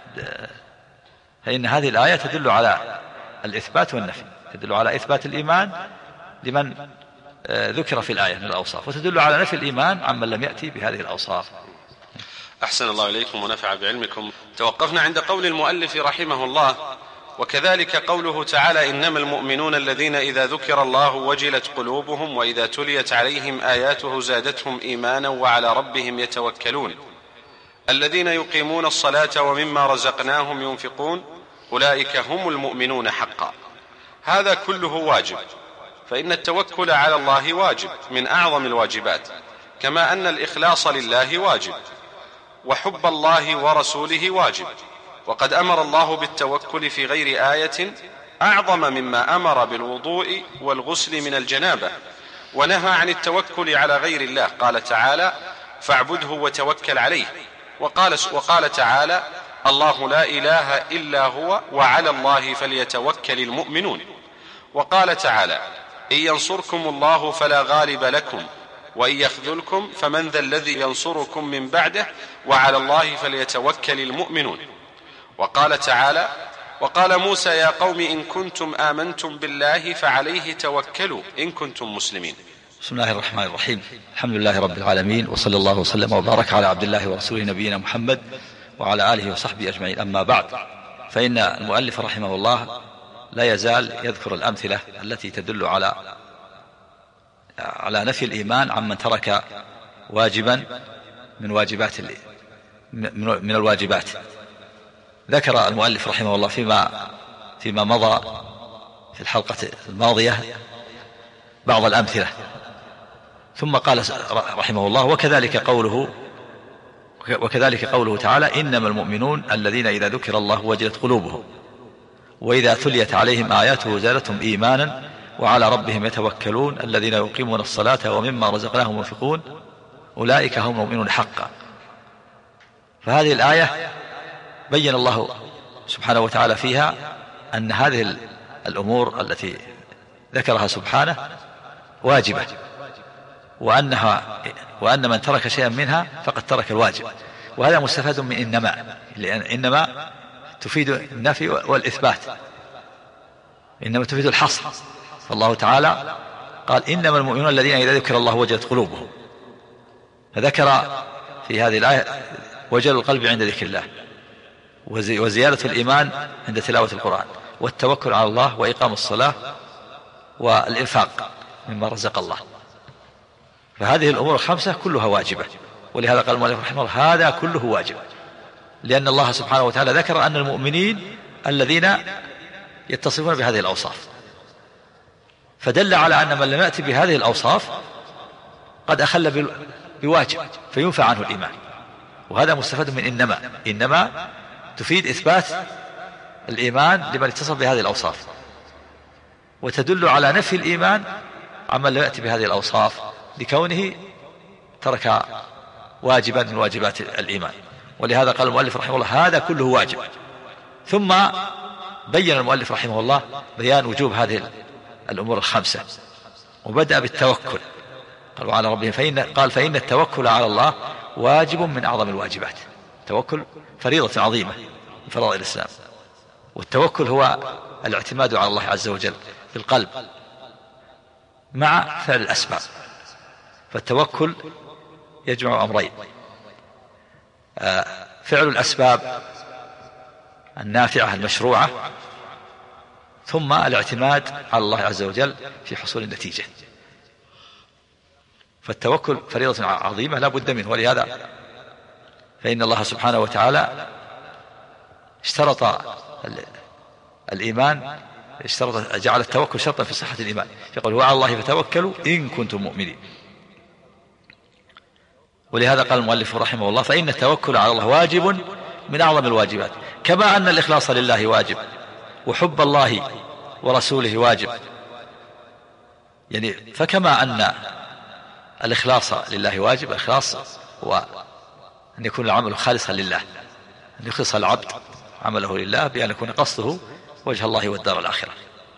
فإن هذه الآية تدل على الإثبات والنفي، تدل على إثبات الإيمان لمن ذكر في الآية من الأوصاف، وتدل على نفي الإيمان عمن لم يأتي بهذه الأوصاف. أحسن الله إليكم ونفع بعلمكم. توقفنا عند قول المؤلف رحمه الله: وكذلك قوله تعالى: إنما المؤمنون الذين إذا ذكر الله وجلت قلوبهم وإذا تليت عليهم آياته زادتهم إيمانا وعلى ربهم يتوكلون الذين يقيمون الصلاة ومما رزقناهم ينفقون أولئك هم المؤمنون حقا. هذا كله واجب، فإن التوكل على الله واجب من أعظم الواجبات، كما أن الإخلاص لله واجب، وحب الله ورسوله واجب. وقد أمر الله بالتوكل في غير آية أعظم مما أمر بالوضوء والغسل من الجنابة، ونهى عن التوكل على غير الله. قال تعالى: فاعبده وتوكل عليه. وقال تعالى: الله لا إله إلا هو وعلى الله فليتوكل المؤمنون. وقال تعالى: إن ينصركم الله فلا غالب لكم وإن يخذلكم فمن ذا الذي ينصركم من بعده وعلى الله فليتوكل المؤمنون. وقال تعالى: وقال موسى يا قوم إن كنتم آمنتم بالله فعليه توكلوا إن كنتم مسلمين. بسم الله الرحمن الرحيم. الحمد لله رب العالمين، وصلى الله وسلم وبارك على عبد الله ورسوله نبينا محمد وعلى آله وصحبه أجمعين. أما بعد، فإن المؤلف رحمه الله لا يزال يذكر الأمثلة التي تدل على نفي الإيمان عمن ترك واجبا من الواجبات. ذكر المؤلف رحمه الله فيما مضى في الحلقة الماضية بعض الأمثلة، ثم قال رحمه الله: وكذلك قوله تعالى: إنما المؤمنون الذين إذا ذكر الله وجلت قلوبهم وإذا تليت عليهم آياته زادتهم إيمانا وعلى ربهم يتوكلون الذين يقيمون الصلاة ومما رزقناهم ينفقون أولئك هم المؤمنون حقا. فهذه الآية بين الله سبحانه وتعالى فيها أن هذه الأمور التي ذكرها سبحانه واجبة، وأن من ترك شيئا منها فقد ترك الواجب. وهذا مستفاد من إنما، لأن إنما تفيد النفي والإثبات، إنما تفيد الحصر. فالله تعالى قال: إنما المؤمنون الذين إذا ذكر الله وجلت قلوبهم، فذكر في هذه الآية وجل القلب عند ذكر الله، وزيادة الإيمان عند تلاوة القرآن، والتوكل على الله، وإقام الصلاة، والإنفاق مما رزق الله. فهذه الأمور الخمسة كلها واجبة، ولهذا قال المؤلف رحمه الله: هذا كله واجب، لأن الله سبحانه وتعالى ذكر أن المؤمنين الذين يتصفون بهذه الأوصاف، فدل على أن من لم يأتي بهذه الأوصاف قد أخل بواجب فينفع عنه الإيمان. وهذا مستفاد من إنما تفيد إثبات الإيمان لمن اتصف بهذه الأوصاف، وتدل على نفي الإيمان عمن لم يأتي بهذه الأوصاف لكونه ترك واجبا من واجبات الإيمان. ولهذا قال المؤلف رحمه الله: هذا كله واجب. ثم بين المؤلف رحمه الله بيان وجوب هذه الأمور الخمسة، وبدأ بالتوكل. قالوا على ربهم فإن التوكل على الله واجب من أعظم الواجبات. التوكل فريضة عظيمة من فرائض الإسلام، والتوكل هو الاعتماد على الله عز وجل بالقلب مع فعل الأسباب. فالتوكل يجمع أمرين: فعل الأسباب النافعة المشروعة، ثم الاعتماد على الله عز وجل في حصول النتيجة. فالتوكل فريضة عظيمة لا بد منه. ولهذا فإن الله سبحانه وتعالى اشترط الإيمان، جعل التوكل شرطا في صحة الإيمان، يقول: وعلى الله فتوكلوا إن كنتم مؤمنين. ولهذا قال المؤلف رحمه الله: فإن التوكل على الله واجب من أعظم الواجبات، كما أن الإخلاص لله واجب، وحب الله ورسوله واجب. يعني فكما أن الإخلاص لله واجب، الإخلاص هو أن يكون العمل خالصا لله، أن يخلص العبد عمله لله بأن يكون قصده وجه الله والدار الآخرة.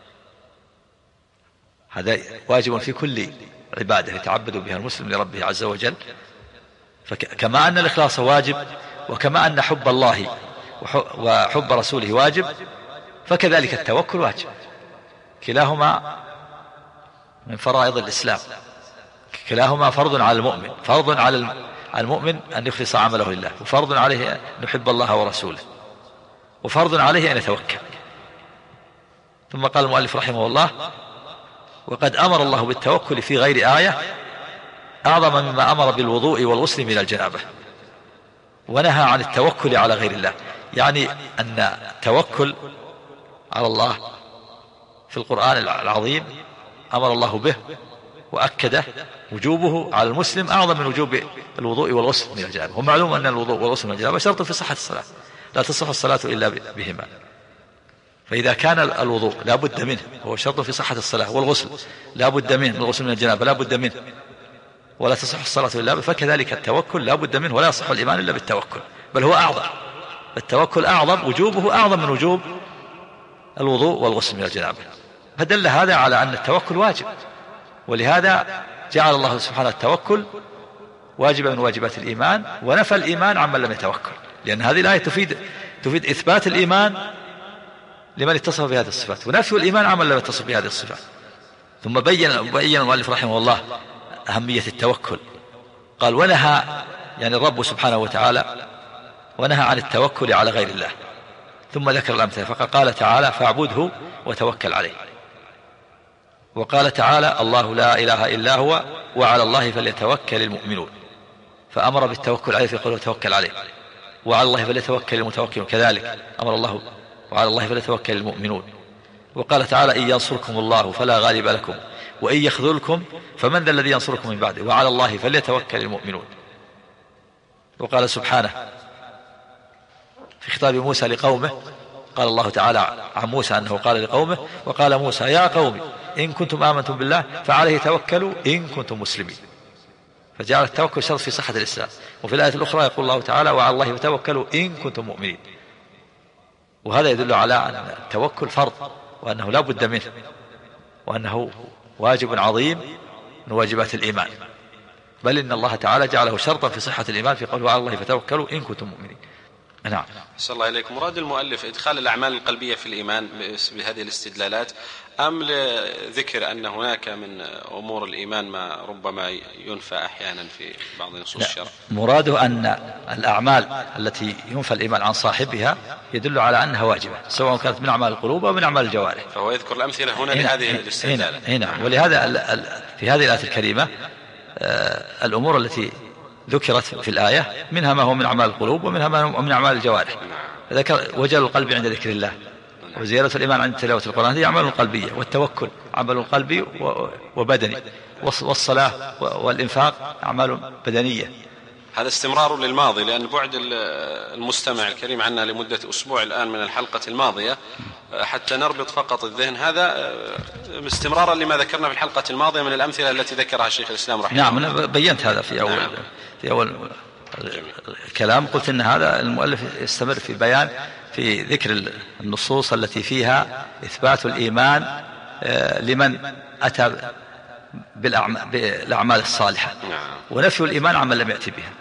هذا واجب في كل عبادة يتعبد بها المسلم لربه عز وجل. فكما أن الإخلاص واجب، وكما أن حب الله وحب رسوله واجب، فكذلك التوكل واجب. كلاهما من فرائض الإسلام، كلاهما فرض على المؤمن، فرض على المؤمن أن يخلص عمله لله، وفرض عليه أن يحب الله ورسوله، وفرض عليه أن يتوكل. ثم قال المؤلف رحمه الله: وقد أمر الله بالتوكل في غير آية أعظم مما أمر بالوضوء والغسل من الجنابة، ونهى عن التوكل على غير الله. يعني أن التوكل على الله في القرآن العظيم أمر الله به وأكده وجوبه على المسلم أعظم من وجوب الوضوء والغسل من الجنابة. ومعلوم أن الوضوء والغسل من الجنابة شرط في صحة الصلاة، لا تصح الصلاة إلا بهما. فإذا كان الوضوء لا بد منه، هو شرط في صحة الصلاة، والغسل لا بد منه، الغسل من الجنابة لا بد منه، ولا تصح الصلاة إلا به، فكذلك التوكل لا بد منه، ولا يصح الإيمان إلا بالتوكل، بل هو أعظم. التوكل أعظم، وجوبه أعظم من وجوب الوضوء والغسل من الجنابة. فدل هذا على أن التوكل واجب، ولهذا جعل الله سبحانه التوكل واجبا من واجبات الإيمان، ونفى الإيمان عمن لم يتوكل، لأن هذه الآية تفيد إثبات الإيمان لمن اتصف بهذه الصفات، ونفي الإيمان عمن لم يتصف بهذه الصفات. ثم بين المؤلف رحمه الله أهمية التوكل، قال ونهى يعني الرب سبحانه وتعالى ونهى عن التوكل على غير الله، ثم ذكر الأمثلة فقال تعالى فاعبده وتوكل عليه، وقال تعالى الله لا إله إلا هو وعلى الله فليتوكل المؤمنون، فأمر بالتوكل عليه في قوله توكل عليه، وعلى الله فليتوكل المتوكلون كذلك أمر الله وعلى الله فليتوكل المؤمنون. وقال تعالى إن ينصركم الله فلا غالب لكم وإن يخذلكم فمن ذا الذي ينصركم من بعده وعلى الله فليتوكل المؤمنون. وقال سبحانه في خطاب موسى لقومه، قال الله تعالى عن موسى أنه قال لقومه وقال موسى يا قوم إن كنتم آمنتم بالله فعليه توكلوا إن كنتم مسلمين، فجعل التوكل شرط في صحة الإسلام. وفي الآية الأخرى يقول الله تعالى وعلى الله فتوكلوا إن كنتم مؤمنين، وهذا يدل على أن التوكل فرض وأنه لا بد منه، وأنه واجب عظيم من واجبات الإيمان، بل إن الله تعالى جعله شرطا في صحة الإيمان في قوله وعلى الله فتوكلوا إن كنتم مؤمنين. نعم. أحسن الله إليكم. مراد المؤلف إدخال الأعمال القلبية في الإيمان بهذه الاستدلالات، أم لذكر أن هناك من أمور الإيمان ما ربما ينفى أحيانا في بعض نصوص الشرع؟ مراده أن الأعمال التي ينفى الإيمان عن صاحبها يدل على أنها واجبة، سواء كانت من أعمال القلوب أو من أعمال الجوارح. فهو يذكر الأمثلة هنا لهذه الاستدلالات. هنا. ولهذا في هذه الآية الكريمة الأمور التي ذكرت في الآية منها ما هو من أعمال القلوب ومنها ما هو من أعمال الجوارح. ذكر وجل القلب عند ذكر الله، وزيادة الإيمان عند تلاوة القرآن هي أعمال قلبية، والتوكل عمل قلبي وبدني، والصلاة والإنفاق أعمال بدنية. هذا استمرار للماضي، لأن بعد المستمع الكريم عنا لمدة أسبوع الآن من الحلقة الماضية حتى نربط فقط الذهن، هذا استمرارا لما ذكرنا في الحلقة الماضية من الأمثلة التي ذكرها الشيخ الإسلام رحمه الله. نعم، أنا بينت هذا في أول الكلام، قلت إن هذا المؤلف يستمر في بيان في ذكر النصوص التي فيها إثبات الإيمان لمن أتى بالأعمال الصالحة، ونفي الإيمان عمن لم يأتي بها.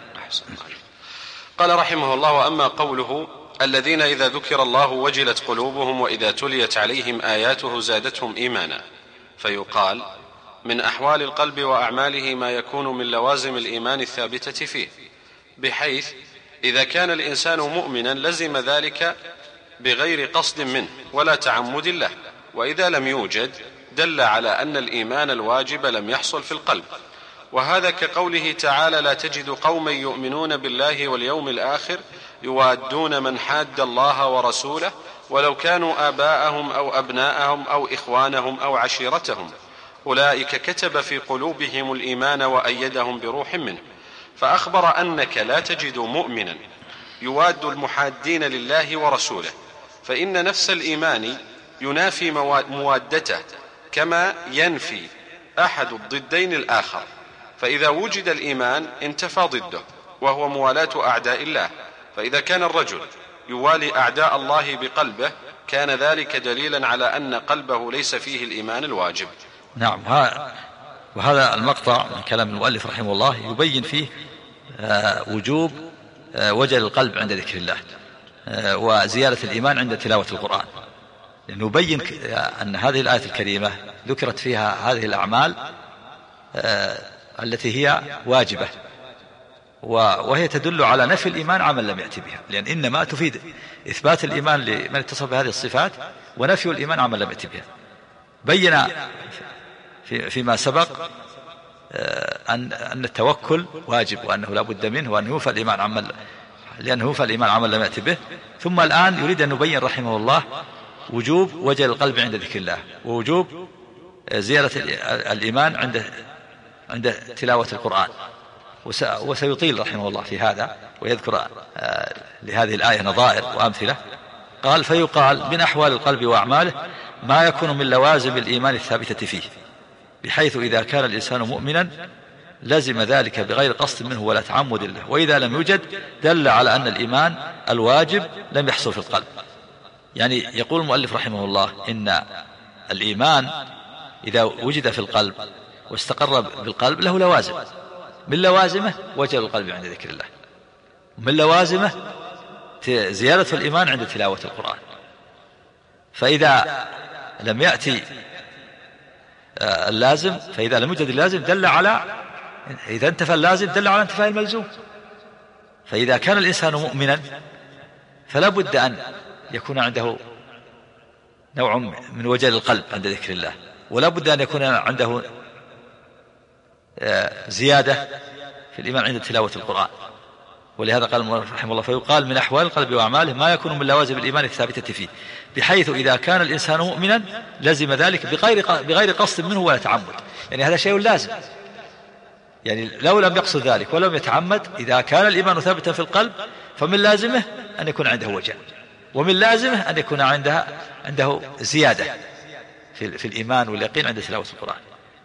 قال رحمه الله وأما قوله الذين إذا ذكر الله وجلت قلوبهم وإذا تليت عليهم آياته زادتهم إيمانا، فيقال من أحوال القلب وأعماله ما يكون من لوازم الإيمان الثابتة فيه، بحيث إذا كان الإنسان مؤمنا لزم ذلك بغير قصد منه ولا تعمد له، وإذا لم يوجد دل على أن الإيمان الواجب لم يحصل في القلب. وهذا كقوله تعالى لا تجد قوما يؤمنون بالله واليوم الآخر يوادون من حاد الله ورسوله ولو كانوا آباءهم أو أبناءهم أو إخوانهم أو عشيرتهم أولئك كتب في قلوبهم الإيمان وأيدهم بروح منه. فأخبر أنك لا تجد مؤمنا يواد المحادين لله ورسوله، فإن نفس الإيمان ينافي موادته كما ينفي أحد الضدين الآخر، فإذا وجد الإيمان انتفى ضده وهو موالاة أعداء الله، فإذا كان الرجل يوالي أعداء الله بقلبه كان ذلك دليلا على أن قلبه ليس فيه الإيمان الواجب. نعم، وهذا المقطع من كلام المؤلف رحمه الله يبين فيه وجوب وجل القلب عند ذكر الله وزيادة الإيمان عند تلاوة القرآن، لأنه يبين أن هذه الآية الكريمة ذكرت فيها هذه الأعمال التي هي واجبة، وهي تدل على نفي الإيمان عمن لم يأتي بها، لأن إنما تفيد إثبات الإيمان لمن اتصف بهذه الصفات ونفي الإيمان عمن لم يأتي بها. بين فيما سبق أن التوكل واجب وأنه لا بد منه، وأن يوفى الإيمان عمن لأنه يوفى الإيمان عمن لم يأتي به. ثم الآن يريد أن يبين رحمه الله وجوب وجل القلب عند ذكر الله، ووجوب زيادة الإيمان عند تلاوة القرآن، وسيطيل رحمه الله في هذا ويذكر لهذه الآية نظائر وأمثلة. قال فيقال من أحوال القلب وأعماله ما يكون من لوازم الإيمان الثابتة فيه، بحيث إذا كان الإنسان مؤمنا لزم ذلك بغير قصد منه ولا تعمد له، وإذا لم يوجد دل على أن الإيمان الواجب لم يحصل في القلب. يعني يقول المؤلف رحمه الله إن الإيمان إذا وجد في القلب واستقر بالقلب له لوازم، من لوازمه وجل القلب عند ذكر الله، من لوازمه زيادة الإيمان عند تلاوة القرآن. فإذا لم يأتي اللازم، فإذا لم يوجد اللازم دل على، إذا انتفى اللازم دل على انتفاء الملزوم. فإذا كان الإنسان مؤمنا فلا بد أن يكون عنده نوع من وجل القلب عند ذكر الله، ولا بد أن يكون عنده زيادة في الإيمان عند تلاوة القرآن. ولهذا قال المؤلف رحمه الله: فيقال من أحوال القلب وأعماله ما يكون من لوازم الإيمان الثابتة فيه، بحيث إذا كان الإنسان مؤمنا لزم ذلك بغير قصد منه ولا تعمد. يعني هذا شيء لازم، يعني لو لم يقصد ذلك ولم يتعمد، إذا كان الإيمان ثابتا في القلب فمن لازمه أن يكون عنده وجل، ومن لازمه أن يكون عنده زيادة في الإيمان واليقين عند تلاوة القرآن.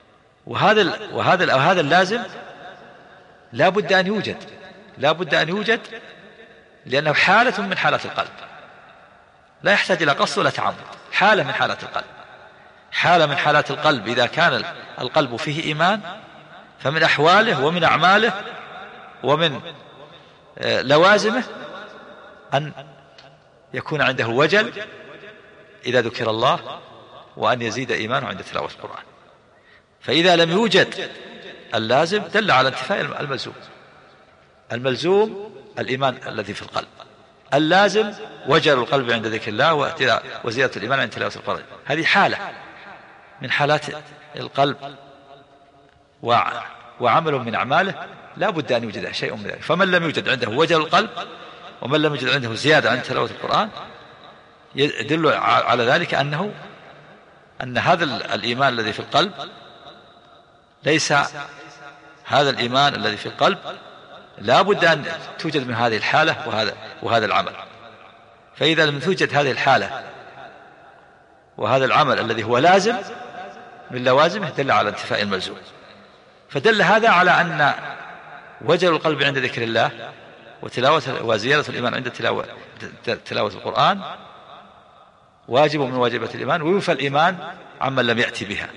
وهذا اللازم لا بد أن يوجد لأنه حالة من حالات القلب، لا يحتاج إلى قصد ولا تعمد، حالة من حالات القلب، حالة من حالات القلب. إذا كان القلب فيه إيمان فمن أحواله ومن أعماله ومن لوازمه أن يكون عنده وجل إذا ذكر الله، وأن يزيد إيمانه عند تلاوة القرآن. فإذا لم يوجد اللازم دل على انتفاء الملزوم الإيمان الذي في القلب، اللازم وجل القلب عند ذكر الله وزيادة الإيمان عند تلاوة القرآن. هذه حالة من حالات القلب وعمل من أعماله لا بد أن يوجد شيء من ذلك. فمن لم يوجد عنده وجل القلب ومن لم يوجد عنده زيادة عند تلاوة القرآن يدل على ذلك أن هذا الإيمان الذي في القلب ليس هذا الإيمان الذي في القلب، لا بد أن توجد من هذه الحالة وهذا العمل. فإذا لم توجد هذه الحالة وهذا العمل الذي هو لازم من لوازمه دل على انتفاء الملزوم. فدل هذا على أن وجل القلب عند ذكر الله وزيادة الإيمان عند تلاوة القرآن واجب من واجبات الإيمان، وينفى الإيمان عمن لم يأتي بها،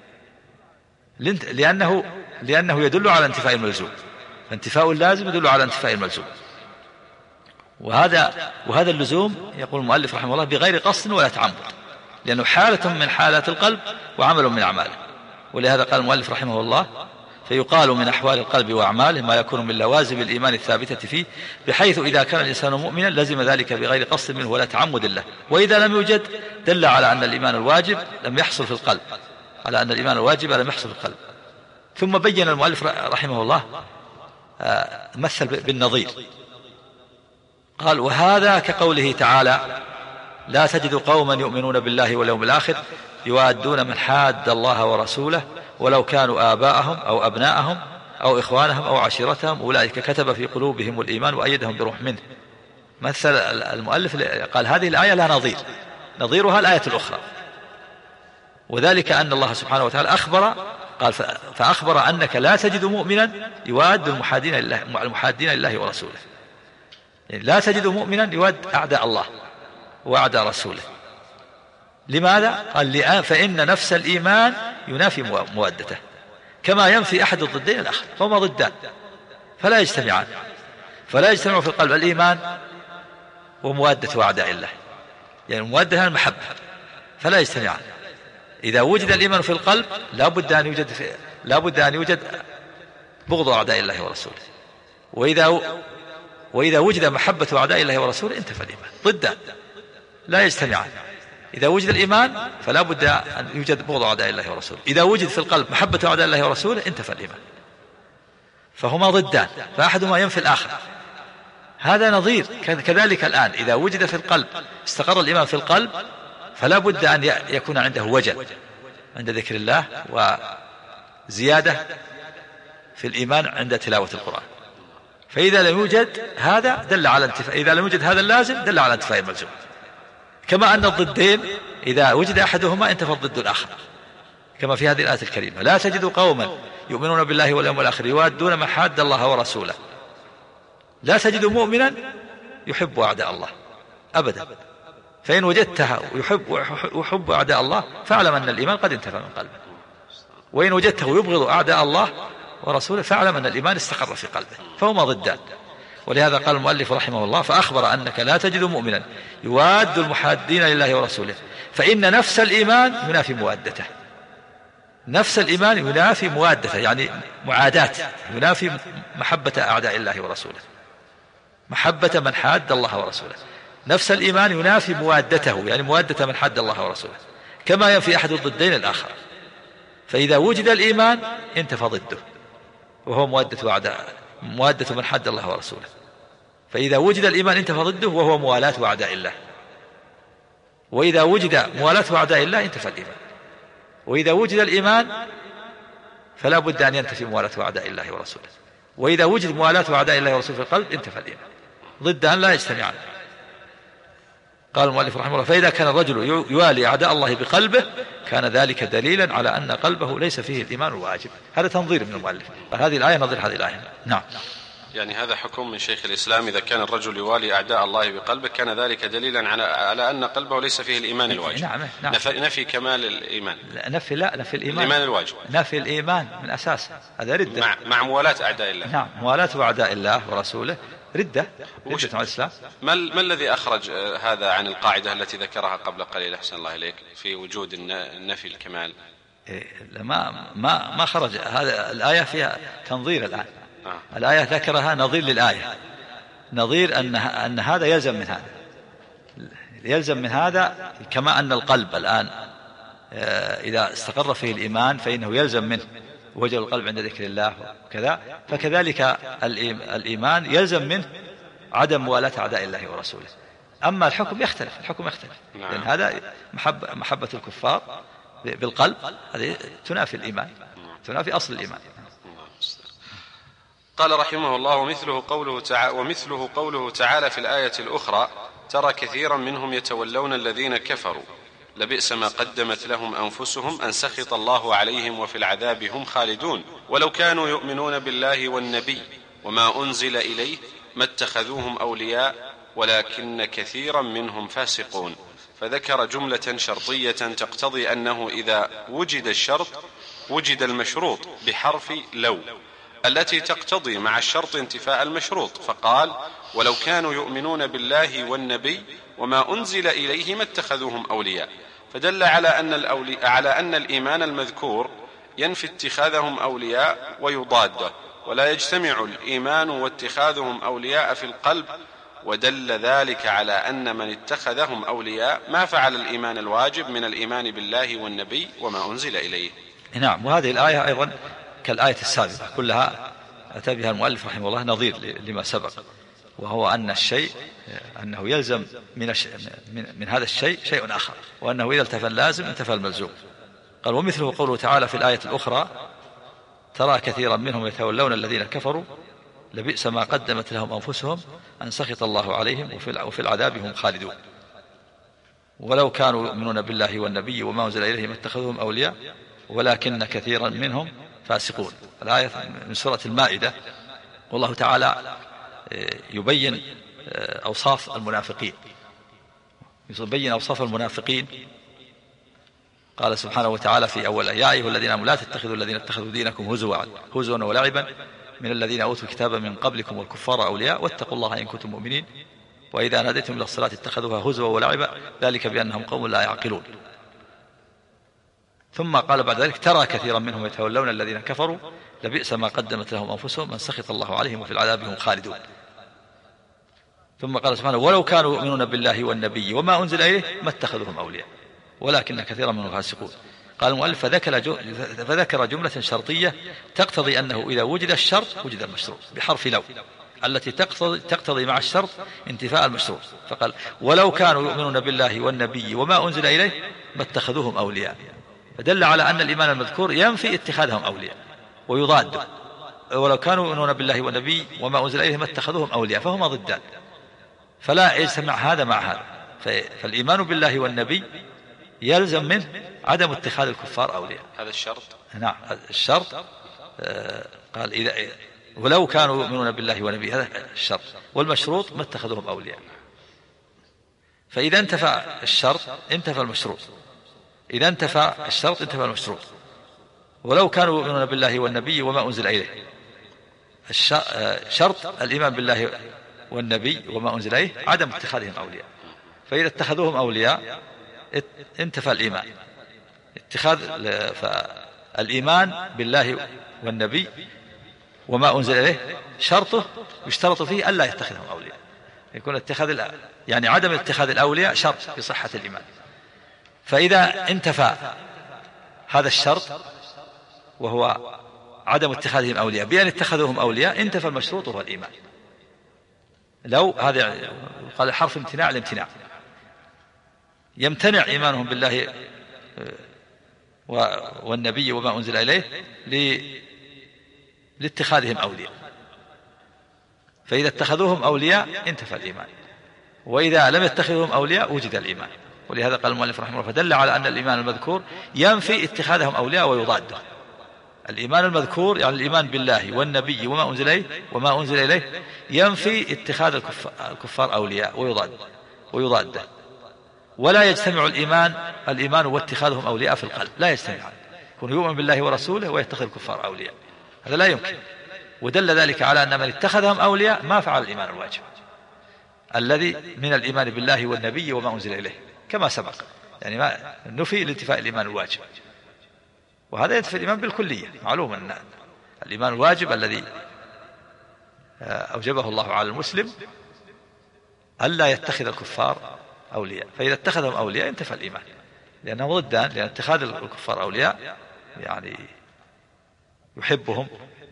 لأنه يدل على انتفاء الملزوم، فانتفاء اللازم يدل على انتفاء الملزوم. وهذا اللزوم يقول المؤلف رحمه الله بغير قصد ولا تعمد، لأنه حالة من حالات القلب وعمل من أعماله. ولهذا قال المؤلف رحمه الله: فيقال من أحوال القلب وأعماله ما يكون من لوازم الإيمان الثابتة فيه، بحيث إذا كان الإنسان مؤمنا لزم ذلك بغير قصد منه ولا تعمد له. وإذا لم يوجد دل على أن الإيمان الواجب لم يحصل في القلب، على أن الإيمان الواجب لم يحصل في القلب. ثم بين المؤلف رحمه الله مثل بالنظير، قال: وهذا كقوله تعالى: لا تجد قوما يؤمنون بالله واليوم الآخر يوادون من حاد الله ورسوله ولو كانوا آباءهم أو أبناءهم أو إخوانهم أو عشيرتهم أولئك كتب في قلوبهم الإيمان وأيدهم بروح منه. مثل المؤلف قال: هذه الآية لا نظير، نظيرها الآية الأخرى، وذلك أن الله سبحانه وتعالى قال فأخبر أنك لا تجد مؤمنا يواد المحادين لله ورسوله. يعني لا تجد مؤمنا يواد أعداء الله وأعداء رسوله. لماذا؟ قال: فإن نفس الإيمان ينافي مودته، كما ينفي أحد الضدين الآخر، فهما ضدان فلا يجتمعان، فلا يجتمع في القلب الإيمان ومودة أعداء الله، يعني المودة المحبة، فلا يجتمعان. إذا وجد الإيمان في القلب لا بد أن يوجد بغض أعداء الله ورسوله، وإذا وجد محبة أعداء الله ورسوله انتفى الإيمان، ضدان لا يجتمعان. إذا وجد الإيمان فلا بد أن يوجد بغض أعداء الله ورسوله، إذا وجد في القلب محبة أعداء الله ورسوله انتفى الإيمان، فهما ضدان فأحدهما ينفي الآخر. هذا نظير. كذلك الآن إذا وجد في القلب استقر الإيمان في القلب فلا بد أن يكون عنده وجل عند ذكر الله وزيادة في الإيمان عند تلاوة القرآن. فإذا لم يوجد هذا دل على انتفاء، إذا لم يوجد هذا اللازم دل على انتفاء الملزوم. كما أن الضدين إذا وجد أحدهما انتفى الضد الآخر، كما في هذه الآية الكريمة: لا تجد قوما يؤمنون بالله واليوم الآخر يوادون من حاد الله ورسوله. لا تجد مؤمنا يحب أعداء الله أبدا، فإن وجدتها ويحب أعداء الله فاعلم أن الإيمان قد انتفى من قلبه، وإن وجدته يبغض أعداء الله ورسوله فاعلم أن الإيمان استقر في قلبه، فهما ضدان. ولهذا قال المؤلف رحمه الله: فأخبر أنك لا تجد مؤمنا يواد المحادين لله ورسوله، فإن نفس الإيمان ينافي موادته. نفس الإيمان ينافي موادته، يعني معاداة، ينافي محبة أعداء الله ورسوله، محبة من حاد الله ورسوله. نفس الإيمان ينافي موادته، يعني موادة من حاد الله ورسوله، كما ينفي أحد الضدين الآخر. فإذا وجد الإيمان انتفى ضده، وهو موادة من حاد الله ورسوله. فإذا وجد الإيمان انتفى ضده، وهو موالاة أعداء الله. وإذا وجد موالاة أعداء الله انتفى الإيمان. وإذا وجد الإيمان فلا بد أن ينتفي موالاة أعداء الله ورسوله. وإذا وجد موالاة أعداء الله ورسوله في القلب انتفى الإيمان، ضد أن لا يجتمعان. قال المؤلف رحمه الله: فإذا كان الرجل يوالي أعداء الله بقلبه كان ذلك دليلا على أن قلبه ليس فيه الإيمان الواجب. هذا تنظير من المؤلف، هذه الآية نظير هذه الآية. نعم. يعني هذا حكم من شيخ الإسلام: إذا كان الرجل يوالي أعداء الله بقلبه كان ذلك دليلا على أن قلبه ليس فيه الإيمان الواجب. نعم. نفي كمال الإيمان. نفي الإيمان الواجب، نفي الإيمان من أساسه، هذا ردة مع موالاة أعداء الله. نعم، موالاة أعداء الله ورسوله ردة مع الإسلام. ما الذي أخرج هذا عن القاعدة التي ذكرها قبل قليل أحسن الله إليك في وجود النفي الكمال؟ ما خرج هذا. الآية فيها تنظير الآن. الآية ذكرها نظير للآية، نظير أن هذا يلزم من هذا كما أن القلب الآن إذا استقر فيه الإيمان فإنه يلزم منه وجل القلب عند ذكر الله وكذا، فكذلك الإيمان يلزم منه عدم موالاة أعداء الله ورسوله. أما الحكم يختلف، لأن هذا محبة الكفار بالقلب هذه تنافي الإيمان، تنافي أصل الإيمان. قال رحمه الله: ومثله قوله تعالى في الآية الأخرى: ترى كثيرا منهم يتولون الذين كفروا لبئس ما قدمت لهم أنفسهم أن سخط الله عليهم وفي العذاب هم خالدون ولو كانوا يؤمنون بالله والنبي وما أنزل إليه ما اتخذوهم أولياء ولكن كثيرا منهم فاسقون. فذكر جملة شرطية تقتضي أنه إذا وجد الشرط وجد المشروط بحرف لو، التي تقتضي مع الشرط انتفاء المشروط، فقال: ولو كانوا يؤمنون بالله والنبي وما أنزل إليه ما اتخذوهم أولياء، فدل على أن الإيمان المذكور ينفي اتخاذهم أولياء ويضاده، ولا يجتمع الإيمان واتخاذهم أولياء في القلب، ودل ذلك على أن من اتخذهم أولياء ما فعل الإيمان الواجب من الإيمان بالله والنبي وما أنزل إليه. نعم. وهذه الآية أيضا كالآية السابقة كلها أتى بها المؤلف رحمه الله نظير لما سبق، وهو أن الشيء أنه يلزم من هذا الشيء شيء آخر، وأنه إذا التفى اللازم انتفى الملزوم. قال: ومثله قوله تعالى في الآية الأخرى: ترى كثيرا منهم يتولون الذين كفروا لبئس ما قدمت لهم أنفسهم أن سخط الله عليهم وفي العذاب هم خالدون ولو كانوا يؤمنون بالله والنبي وما أنزل إليهم اتخذوهم أولياء ولكن كثيرا منهم فاسقون. الآية من سورة المائدة، والله تعالى يبين أوصاف المنافقين. قال سبحانه وتعالى في أول: يا أيها الذين آمنوا لا تتخذوا الذين اتخذوا دينكم هزوا ولعبا من الذين أوتوا الكتاب من قبلكم والكفار أولياء واتقوا الله إن كنتم مؤمنين وإذا ناديتم إلى الصلاة اتخذوها هزوا ولعبا ذلك بأنهم قوم لا يعقلون. ثم قال بعد ذلك: ترى كثيرا منهم يتولون الذين كفروا لبئس ما قدمت لهم أنفسهم أن سخط الله عليهم وفي العذاب هم خالدون. ثم قال سبحانه: ولو كانوا يؤمنون بالله والنبي وما أنزل إليه ما اتخذوهم أولياء ولكن كثيرا منهم فاسقون. قال المؤلف: فذكر جملة شرطية تقتضي أنه إذا وجد الشرط وجد المشروط بحرف لو، التي تقتضي مع الشرط انتفاء المشروط، فقال: ولو كانوا يؤمنون بالله والنبي وما أنزل إليه ما اتخذوهم أولياء، فدل على أن الإيمان المذكور ينفي اتخاذهم أولياء ويضاد. ولو كانوا يؤمنون بالله والنبي وما أنزل إليه ما اتخذوهم أولياء، فهما ضدان، فلا يجتمع هذا مع هذا. فالإيمان بالله والنبي يلزم منه عدم اتخاذ الكفار أولياء. هذا الشرط. نعم الشرط. قال: إذا ولو كانوا يؤمنون بالله والنبي، هذا الشرط، والمشروط ما اتخذوهم أولياء. فإذا انتفى الشرط انتفى المشروط، إذا انتفى الشرط انتفى المشروط. ولو كانوا يؤمنون بالله والنبي وما أنزل إليه، شرط الإيمان بالله والنبي وما أنزل إليه عدم اتخاذهم أولياء، فإذا اتخذوهم أولياء انتفى الإيمان. الإيمان بالله والنبي وما أنزل إليه شرطه يشترط فيه ألا يتخذهم أولياء، يكون يعني عدم اتخاذ الأولياء شرط في صحة الإيمان. فإذا انتفى هذا الشرط وهو عدم اتخاذهم أولياء بأن اتخذوهم أولياء انتفى المشروط وهو الإيمان. لو هذا قال حرف امتناع الامتناع، يمتنع إيمانهم بالله والنبي وما أنزل إليه لاتخاذهم أولياء، فإذا اتخذوهم أولياء انتفى الإيمان، وإذا لم يتخذوهم أولياء وجد الإيمان. ولهذا قال المؤلف رحمه الله فدل على أن الإيمان المذكور ينفي اتخاذهم أولياء ويضاده. الإيمان المذكور يعني الإيمان بالله والنبي وما أنزل إليه ينفي اتخاذ الكفار أولياء ويضاده. ولا يجتمع الإيمان واتخاذهم أولياء في القلب، لا يجتمع. يكون يؤمن بالله ورسوله ويتخذ الكفار أولياء، هذا لا يمكن. ودل ذلك على أن من اتخذهم أولياء ما فعل الإيمان الواجب الذي من الإيمان بالله والنبي وما أنزل إليه كما سبق، يعني ما نفي الانتفاء الإيمان الواجب، وهذا ينتفي الإيمان بالكلية. معلوم أن الإيمان الواجب الذي أوجبه الله على المسلم ألا يتخذ الكفار أولياء، فإذا اتخذهم أولياء انتفى الإيمان، لأنه ضدان، لأن اتخاذ الكفار أولياء يعني يحبهم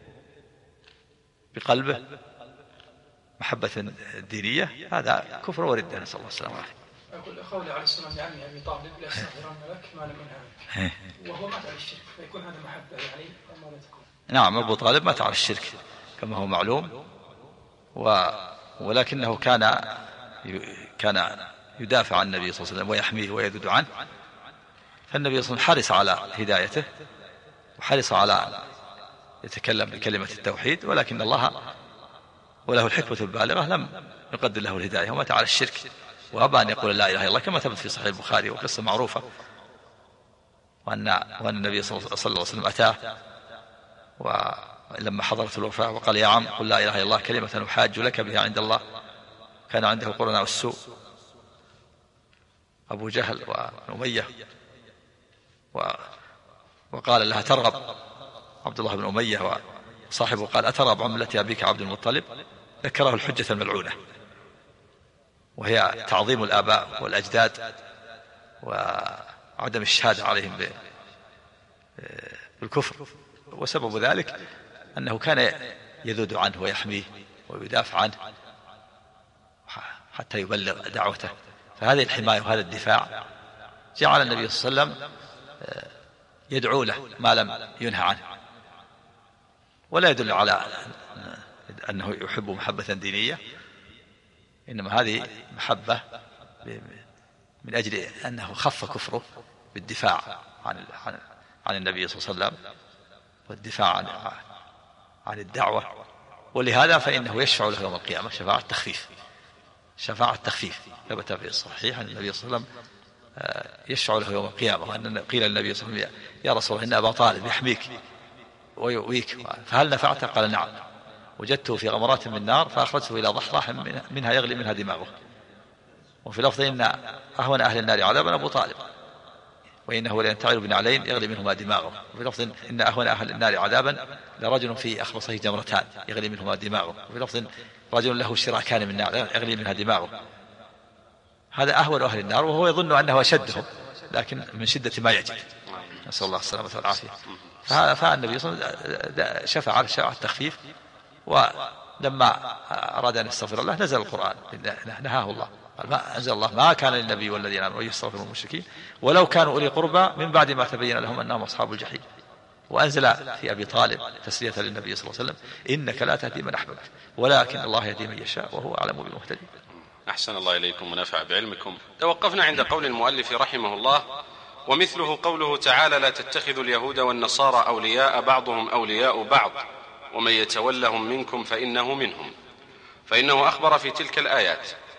بقلبه محبة دينية، هذا كفر وردة، نسأل الله السلامة والعافية. يقول قوله عليه السلام لعمي أبي طالب لأستغفرن لك ما لم أنهك، وهو مات على الشرك، فيكون هذا محبة يعني أو ماذا تكون؟ نعم، أبو طالب مات على الشرك كما هو معلوم، ولكنه كان يدافع عن النبي صلى الله عليه وسلم ويحميه ويذود عنه، فالنبي صلى الله عليه وسلم حرص على هدايته وحرص على يتكلم بكلمة التوحيد، ولكن الله وله الحكمة البالغة لم يقدر له الهداية ومات على الشرك، وأبى أن يقول لا إله إلا الله كما ثبت في صحيح البخاري، وقصة معروفة، وأن النبي صلى الله عليه وسلم أتاه ولما حضرت الوفاة وقال يا عم قل لا إله إلا الله كلمة أحاج لك بها عند الله. كان عنده القرناء والسوء أبو جهل وأمية، وقال لها ترغب عبد الله بن أمية وصاحبه قال أترغب عن ملة أبيك عبد المطلب، ذكره الحجة الملعونة، وهي تعظيم الآباء والأجداد وعدم الشهادة عليهم بالكفر. وسبب ذلك أنه كان يذود عنه ويحميه ويدافع عنه حتى يبلغ دعوته، فهذه الحماية وهذا الدفاع جعل النبي صلى الله عليه وسلم يدعو له ما لم ينهى عنه، ولا يدل على أنه يحب محبة دينية، إنما هذه محبة من أجل أنه خف كفره بالدفاع عن النبي صلى الله عليه وسلم والدفاع عن الدعوة. ولهذا فإنه يشفع له يوم القيامة شفاعة تخفيف ثبت في الصحيح أن النبي صلى الله عليه وسلم يشفع له يوم القيامة، وأن قيل النبي صلى الله عليه وسلم يا رسول الله إن أبا طالب يحميك ويؤويك فهل نفعته؟ قال نعم، وجدته في غمرات من نار فأخرجته إلى ضحضاح منها يغلي منها دماغه. وفي لفظ إن أهون أهل النار عذابا أبو طالب، وإنه لينتعل بنعلين يغلي منهما دماغه. وفي لفظ إن أهون أهل النار عذابا لرجل في أخبصه جمرتان يغلي منهما دماغه. وفي لفظ رجل له شراكان من نار يغلي منها دماغه. هذا أهون أهل النار، وهو يظن أنه أشدهم، لكن من شدة ما يجد، نسأل الله السلامة والعافية. فالنبي صلى الله عليه وسلم شفع على شفاعة التخفيف، ولما أراد أن يستغفر الله نزل القرآن نهاه الله، ما أنزل الله ما كان للنبي والذين آمنوا يستغفروا المشركين ولو كانوا أولي قربى من بعد ما تبين لهم أنهم أصحاب الجحيم. وأنزل في أبي طالب تسلية للنبي صلى الله عليه وسلم إنك لا تهدي من أحببت ولكن الله يهدي من يشاء وهو أعلم بالمهتدين. أحسن الله إليكم ونفع بعلمكم. توقفنا عند قول المؤلف رحمه الله ومثله قوله تعالى لا تتخذوا اليهود والنصارى أولياء بعضهم أولياء بعض ومن يتولهم منكم فإنه منهم. فإنه أخبر في تلك الآيات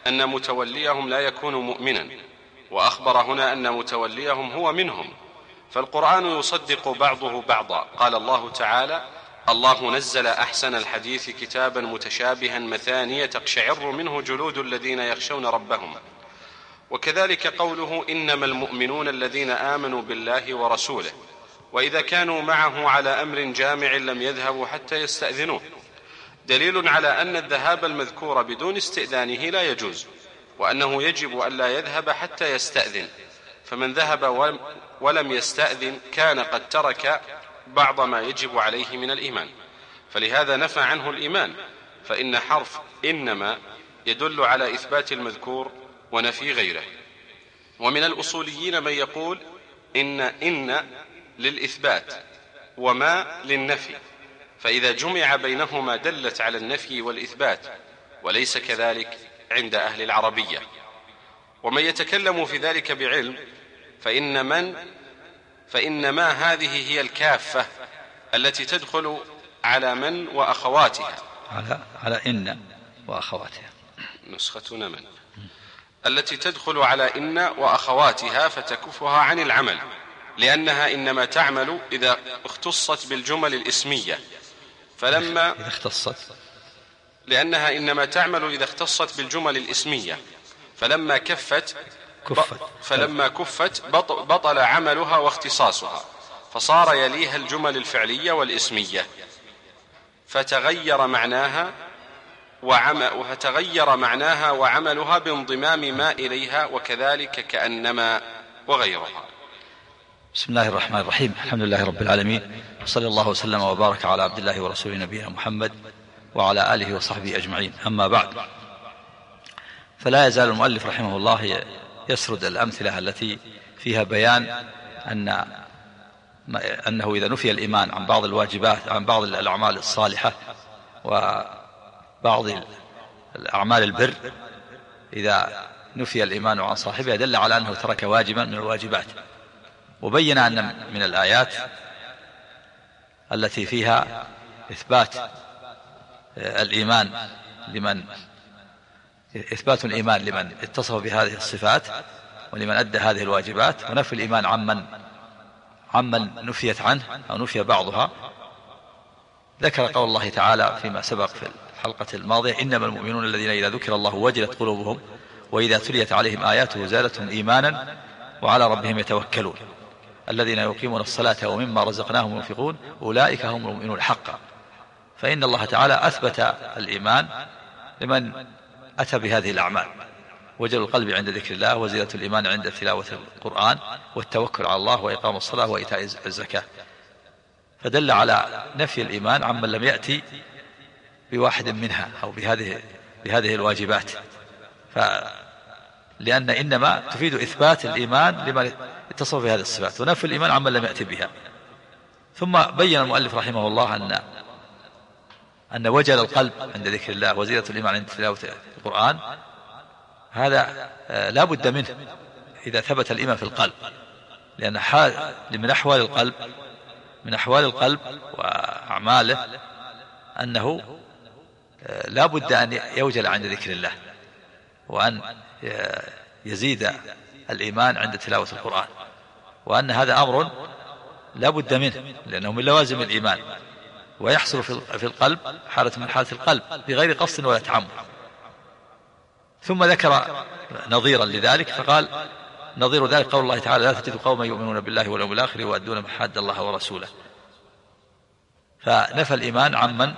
أن متوليهم لا يكون مؤمنا، وأخبر هنا أن متوليهم هو منهم، فالقرآن يصدق بعضه بعضا. قال الله تعالى: الله نزل أحسن الحديث كتابا متشابها مثانية تقشعر منه جلود الذين يخشون ربهم. وكذلك قوله: إنما المؤمنون الذين آمنوا بالله ورسوله، وإذا كانوا معه على أمر جامع لم يذهبوا حتى يستأذنوه، دليل على أن الذهاب المذكور بدون استئذانه لا يجوز، وأنه يجب ألا يذهب حتى يستأذن، فمن ذهب ولم يستأذن كان قد ترك بعض ما يجب عليه من الإيمان، فلهذا نفى عنه الإيمان، فإن حرف إنما يدل على إثبات المذكور ونفي غيره. ومن الأصوليين من يقول إن للإثبات وما للنفي، فإذا جمع بينهما دلت على النفي والإثبات، وليس كذلك عند أهل العربية. ومن يتكلم في ذلك بعلم فإن ما هذه هي الكافة التي تدخل على من وأخواتها، على إن وأخواتها، نسختنا من التي تدخل على إن وأخواتها فتكفها عن العمل، لأنها إنما تعمل إذا اختصت بالجمل الإسمية، لأنها إنما تعمل إذا اختصت بالجمل الإسمية، فلما كفت بطل عملها واختصاصها، فصار يليها الجمل الفعلية والإسمية، فتغير معناها وعملها بانضمام ما إليها، وكذلك كأنما وغيرها. بسم الله الرحمن الرحيم. الحمد لله رب العالمين، وصلى الله وسلم وبارك على عبد الله ورسوله نبينا محمد وعلى آله وصحبه أجمعين. أما بعد، فلا يزال المؤلف رحمه الله يسرد الأمثلة التي فيها بيان أنه إذا نفي الإيمان عن بعض الواجبات، عن بعض الأعمال الصالحة وبعض الأعمال البر، إذا نفي الإيمان عن صاحبه دل على أنه ترك واجبا من الواجبات. وبين أن من الآيات التي فيها إثبات الإيمان لمن اتصف بهذه الصفات ولمن أدى هذه الواجبات، ونفي الإيمان عمن نفيت عنه أو نفي بعضها. ذكر قول الله تعالى فيما سبق في الحلقة الماضية: إنما المؤمنون الذين إذا ذكر الله وجلت قلوبهم وإذا تليت عليهم آياته زادتهم إيمانا وعلى ربهم يتوكلون الذين يقيمون الصلاة ومما رزقناهم ينفقون أولئك هم المؤمنون حقا. فإن الله تعالى أثبت الإيمان لمن أتى بهذه الأعمال: وجل القلب عند ذكر الله، وزيادة الإيمان عند تلاوة القرآن، والتوكل على الله، وإقام الصلاة، وإيتاء الزكاة. فدل على نفي الإيمان عمن لم يأتي بواحد منها أو بهذه الواجبات، لأن إنما تفيد إثبات الإيمان لمن اتصف بهذه الصفات، ونفي الإيمان عمن لم يأتي بها. ثم بين المؤلف رحمه الله أن وجل القلب عند ذكر الله وزيادة الإيمان عند تلاوة القرآن هذا لا بد منه إذا ثبت الإيمان في القلب، لأن من أحوال القلب وأعماله أنه لا بد أن يوجل عند ذكر الله، وأن يزيد الإيمان عند تلاوة القرآن، وأن هذا أمر لا بد منه، لأنه من لوازم الإيمان، ويحصل في القلب حالة من حالة القلب بغير قصد ولا تعمد. ثم ذكر نظيرا لذلك فقال: نظير ذلك قول الله تعالى: لا تجد قوما يؤمنون بالله واليوم الآخر يؤدون ما حاد الله ورسوله. فنفى الإيمان عمن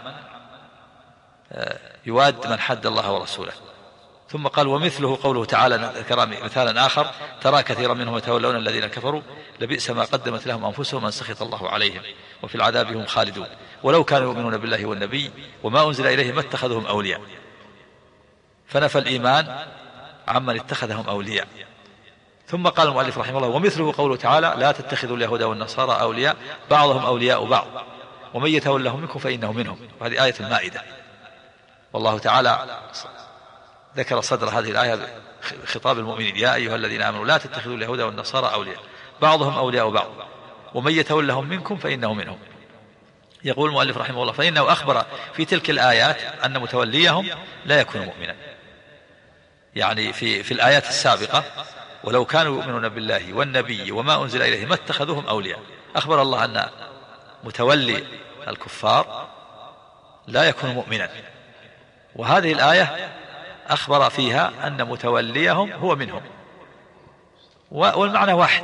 يواد من حد الله ورسوله. ثم قال: ومثله قوله تعالى، ذكر مثالا آخر: ترى كثيرا منهم يتولون الذين كفروا لبئس ما قدمت لهم أنفسهم أن سخط الله عليهم وفي العذاب هم خالدون ولو كانوا يؤمنون بالله والنبي وما أنزل إليه ما اتخذهم أولياء. فنفى الإيمان عمن اتخذهم أولياء. ثم قال المؤلف رحمه الله: ومثله قوله تعالى: لا تتخذوا اليهود والنصارى أولياء بعضهم أولياء بعض ومن يتولهم منكم فإنه منهم. وهذه آية المائدة. والله تعالى ذكر صدر هذه الآية خطاب المؤمنين: يا أيها الذين آمنوا لا تتخذوا اليهود والنصارى أولياء بعضهم أولياء بعض ومن يتولهم منكم فإنه منهم. يقول المؤلف رحمه الله: فإنه أخبر في تلك الآيات أن متوليهم لا يكون مؤمنا، يعني في الآيات السابقة ولو كانوا يؤمنون بالله والنبي وما أنزل إليه ما اتخذوهم أولياء. أخبر الله أن متولي الكفار لا يكون مؤمنا، وهذه الآية أخبر فيها أن متوليهم هو منهم، والمعنى واحد،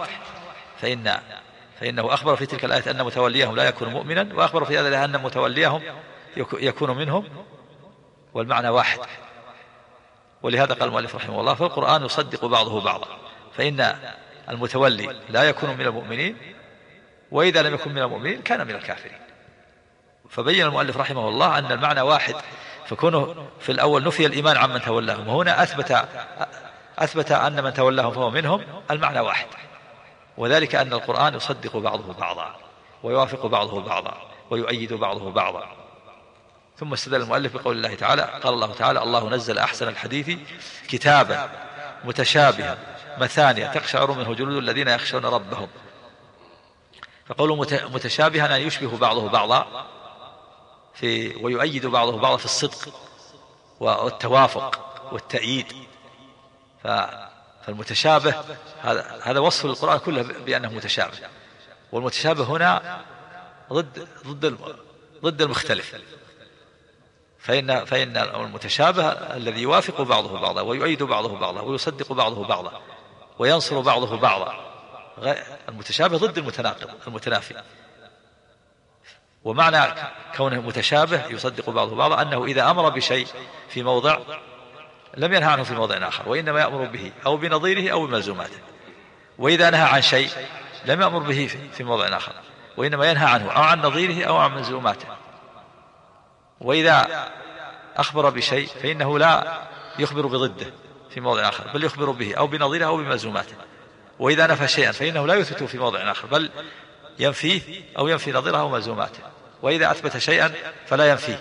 فإنه أخبر في تلك الآية أن متوليهم لا يكون مؤمنا، وأخبر في هذه الآية أن متوليهم يكون منهم، والمعنى واحد. ولهذا قال المؤلف رحمه الله: فالقرآن يصدق بعضه بعضا، فإن المتولي لا يكون من المؤمنين، وإذا لم يكن من المؤمنين كان من الكافرين. فبين المؤلف رحمه الله أن المعنى واحد، فكونه في الأول نفي الإيمان عن من تولاهم، وهنا أثبت أن من تولاهم فهو منهم، المعنى واحد، وذلك أن القرآن يصدق بعضه بعضا ويوافق بعضه بعضا ويؤيد بعضه بعضا. ثم استدل المؤلف بقول الله تعالى: قال الله تعالى: الله نزل أحسن الحديث كتابا متشابها مثانية تقشعر منه جلود الذين يخشون ربهم. فقوله متشابها أن يشبه بعضه بعضا ويؤيد بعضه بعضا في الصدق والتوافق والتأييد. فالمتشابه هذا وصف للقرآن كله بأنه متشابه، والمتشابه هنا ضد المختلف، فإن المتشابه الذي يوافق بعضه بعضا ويؤيد بعضه بعضا ويصدق بعضه بعضا وينصر بعضه بعضا، المتشابه ضد المتنافي. ومعنى كونه متشابه يصدق بعضه بعضا أنه إذا أمر بشيء في موضع لم ينهى عنه في موضع آخر، وإنما يأمر به أو بنظيره أو بملزوماته. وإذا نهى عن شيء لم يأمر به في موضع آخر، وإنما ينهى عنه أو عن نظيره أو عن ملزوماته. وإذا أخبر بشيء فإنه لا يخبر بضده في موضع آخر، بل يخبر به أو بنظيره أو بملزوماته. وإذا نفى شيئا فإنه لا يثبته في موضع آخر، بل ينفيه أو ينفي نظيره أو ملزوماته. وإذا أثبت شيئا فلا ينفيه،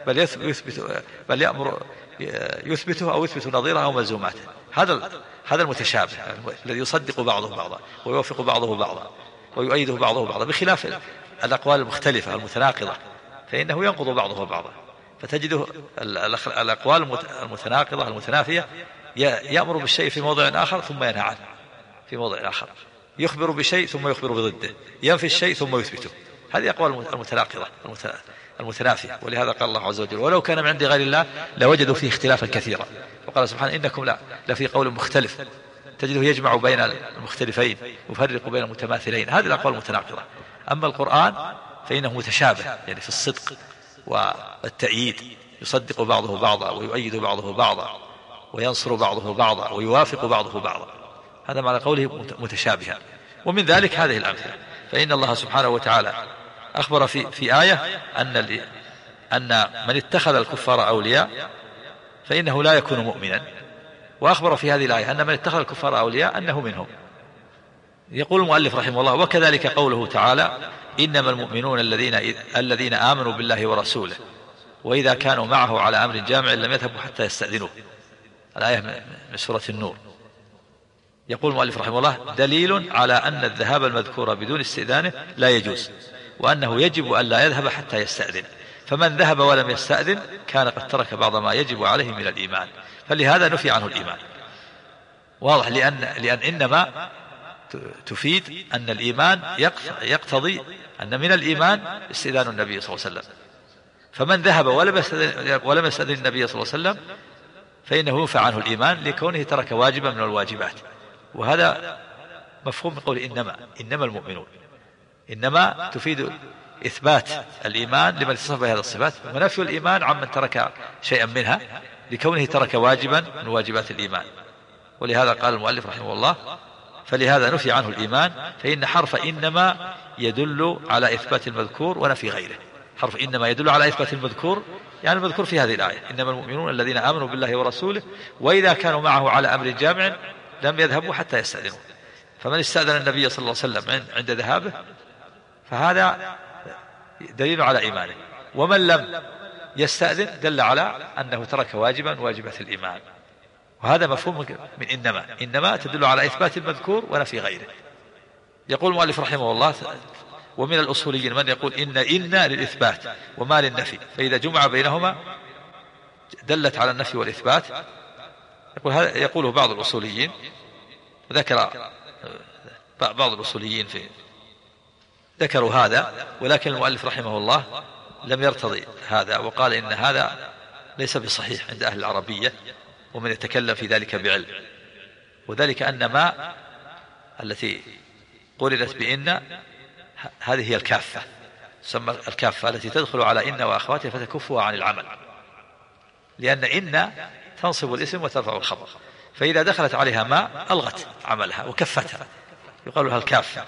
بل يأمر يثبته أو يثبت نظيره أو ملزوماته. هذا المتشابه الذي يصدق بعضه بعضا ويوافق بعضه بعضا ويؤيده بعضه بعضا، بخلاف الأقوال المختلفة المتناقضة فإنه ينقض بعضه بعضا. فتجده الأقوال المتناقضة المتنافية يأمر بالشيء في موضع آخر ثم ينهى عنه في موضع آخر، يخبر بشيء ثم يخبر بضده، ينفي الشيء ثم يثبته. هذه أقوال المتناقضة المتنافية. ولهذا قال الله عز وجل: ولو كان من عند غير الله لوجدوا فيه اختلافا كثيرا. وقال سبحانه: إنكم لفي قول مختلف، تجده يجمع بين المختلفين يفرق بين المتماثلين. هذه الأقوال المتناقضة. أما القرآن فإنه متشابه، يعني في الصدق والتأييد، يصدق بعضه بعضا ويؤيد بعضه بعضا وينصر بعضه بعضا ويوافق بعضه بعضا. هذا معنى قوله متشابها. ومن ذلك هذه الأمثلة. فإن الله سبحانه وتعالى أخبر في آية أن من اتخذ الكفار أولياء فإنه لا يكون مؤمنا، وأخبر في هذه الآية أن من اتخذ الكفار أولياء أنه منهم. يقول المؤلف رحمه الله: وكذلك قوله تعالى: إنما المؤمنون الذين آمنوا بالله ورسوله وإذا كانوا معه على أمر جامع لم يذهبوا حتى يستأذنوه. الآية من سورة النور. يقول المؤلف رحمه الله: دليل على أن الذهاب المذكور بدون استئذانه لا يجوز، وأنه يجب أن لا يذهب حتى يستأذن، فمن ذهب ولم يستأذن كان قد ترك بعض ما يجب عليه من الإيمان، فلهذا نفي عنه الإيمان. واضح، لأن إنما تفيد أن الإيمان يقتضي أن من الإيمان استئذان النبي صلى الله عليه وسلم، فمن ذهب ولم يستأذن النبي صلى الله عليه وسلم فإنه ينفى عنه الإيمان لكونه ترك واجبا من الواجبات. وهذا مفهوم من قول إنما المؤمنون. إنما تفيد إثبات الإيمان لمن اتصف بهذه الصفات، ونفي الإيمان عمن ترك شيئا منها لكونه ترك واجبا من واجبات الإيمان. ولهذا قال المؤلف رحمه الله: فلهذا نفي عنه الإيمان، فإن حرف إنما يدل على إثبات المذكور ونفي غيره. حرف إنما يدل على إثبات المذكور، يعني المذكور في هذه الآية: إنما المؤمنون الذين آمنوا بالله ورسوله وإذا كانوا معه على أمر جامع لم يذهبوا حتى يستأذنوا. فمن استأذن النبي صلى الله عليه وسلم عند ذهابه فهذا دليل على إيمانه، ومن لم يستأذن دل على أنه ترك واجبا واجبات الإيمان. وهذا مفهوم من إنما تدل على إثبات المذكور ونفي غيره. يقول المؤلف رحمه الله: ومن الأصوليين من يقول إن للإثبات وما للنفي، فإذا جمع بينهما دلت على النفي والإثبات يقوله بعض الأصوليين، ذكر بعض الأصوليين ذكروا هذا، ولكن المؤلف رحمه الله لم يرتضي هذا، وقال إن هذا ليس بصحيح عند أهل العربية، ومن يتكلم في ذلك بعلم، وذلك أن ما التي قرنت بإن هذه هي الكافة، تسمى الكافة التي تدخل على إن وأخواتها فتكفها عن العمل، لأن إن تنصب الاسم وترفع الخبر، فإذا دخلت عليها ما ألغت عملها وكفتها، يقال لها الكافة.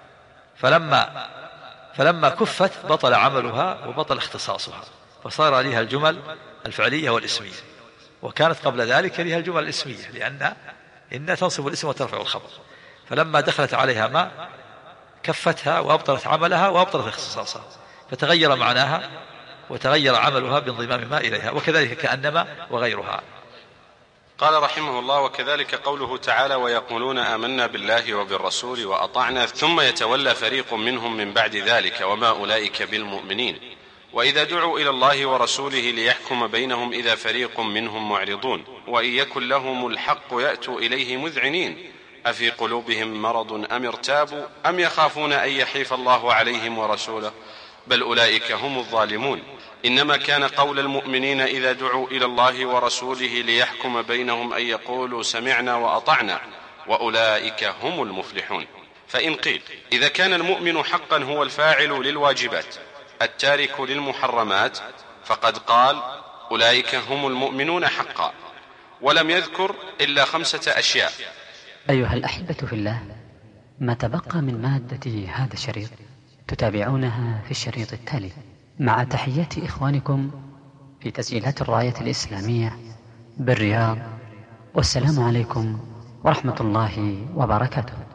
فلما كفت بطل عملها وبطل اختصاصها، فصار لها الجمل الفعلية والاسمية، وكانت قبل ذلك لها الجمل الاسمية، لأن إن تنصب الاسم وترفع الخبر، فلما دخلت عليها ما كفتها وأبطلت عملها وأبطلت اختصاصها، فتغير معناها وتغير عملها بانضمام ما إليها، وكذلك كأنما وغيرها. قال رحمه الله: وكذلك قوله تعالى: ويقولون آمنا بالله وبالرسول وأطعنا ثم يتولى فريق منهم من بعد ذلك وما أولئك بالمؤمنين، وإذا دعوا إلى الله ورسوله ليحكم بينهم إذا فريق منهم معرضون، وإن يكن لهم الحق يأتوا إليه مذعنين، أفي قلوبهم مرض أم ارتابوا أم يخافون أن يحيف الله عليهم ورسوله، بل أولئك هم الظالمون. إنما كان قول المؤمنين إذا دعوا إلى الله ورسوله ليحكم بينهم أن يقولوا سمعنا وأطعنا، وأولئك هم المفلحون. فإن قيل إذا كان المؤمن حقا هو الفاعل للواجبات التارك للمحرمات، فقد قال: أولئك هم المؤمنون حقا، ولم يذكر إلا 5 أشياء. أيها الأحبة في الله، ما تبقى من مادة هذا الشريط تتابعونها في الشريط التالي، مع تحيات إخوانكم في تسجيلات الراية الإسلامية بالرياض، والسلام عليكم ورحمة الله وبركاته.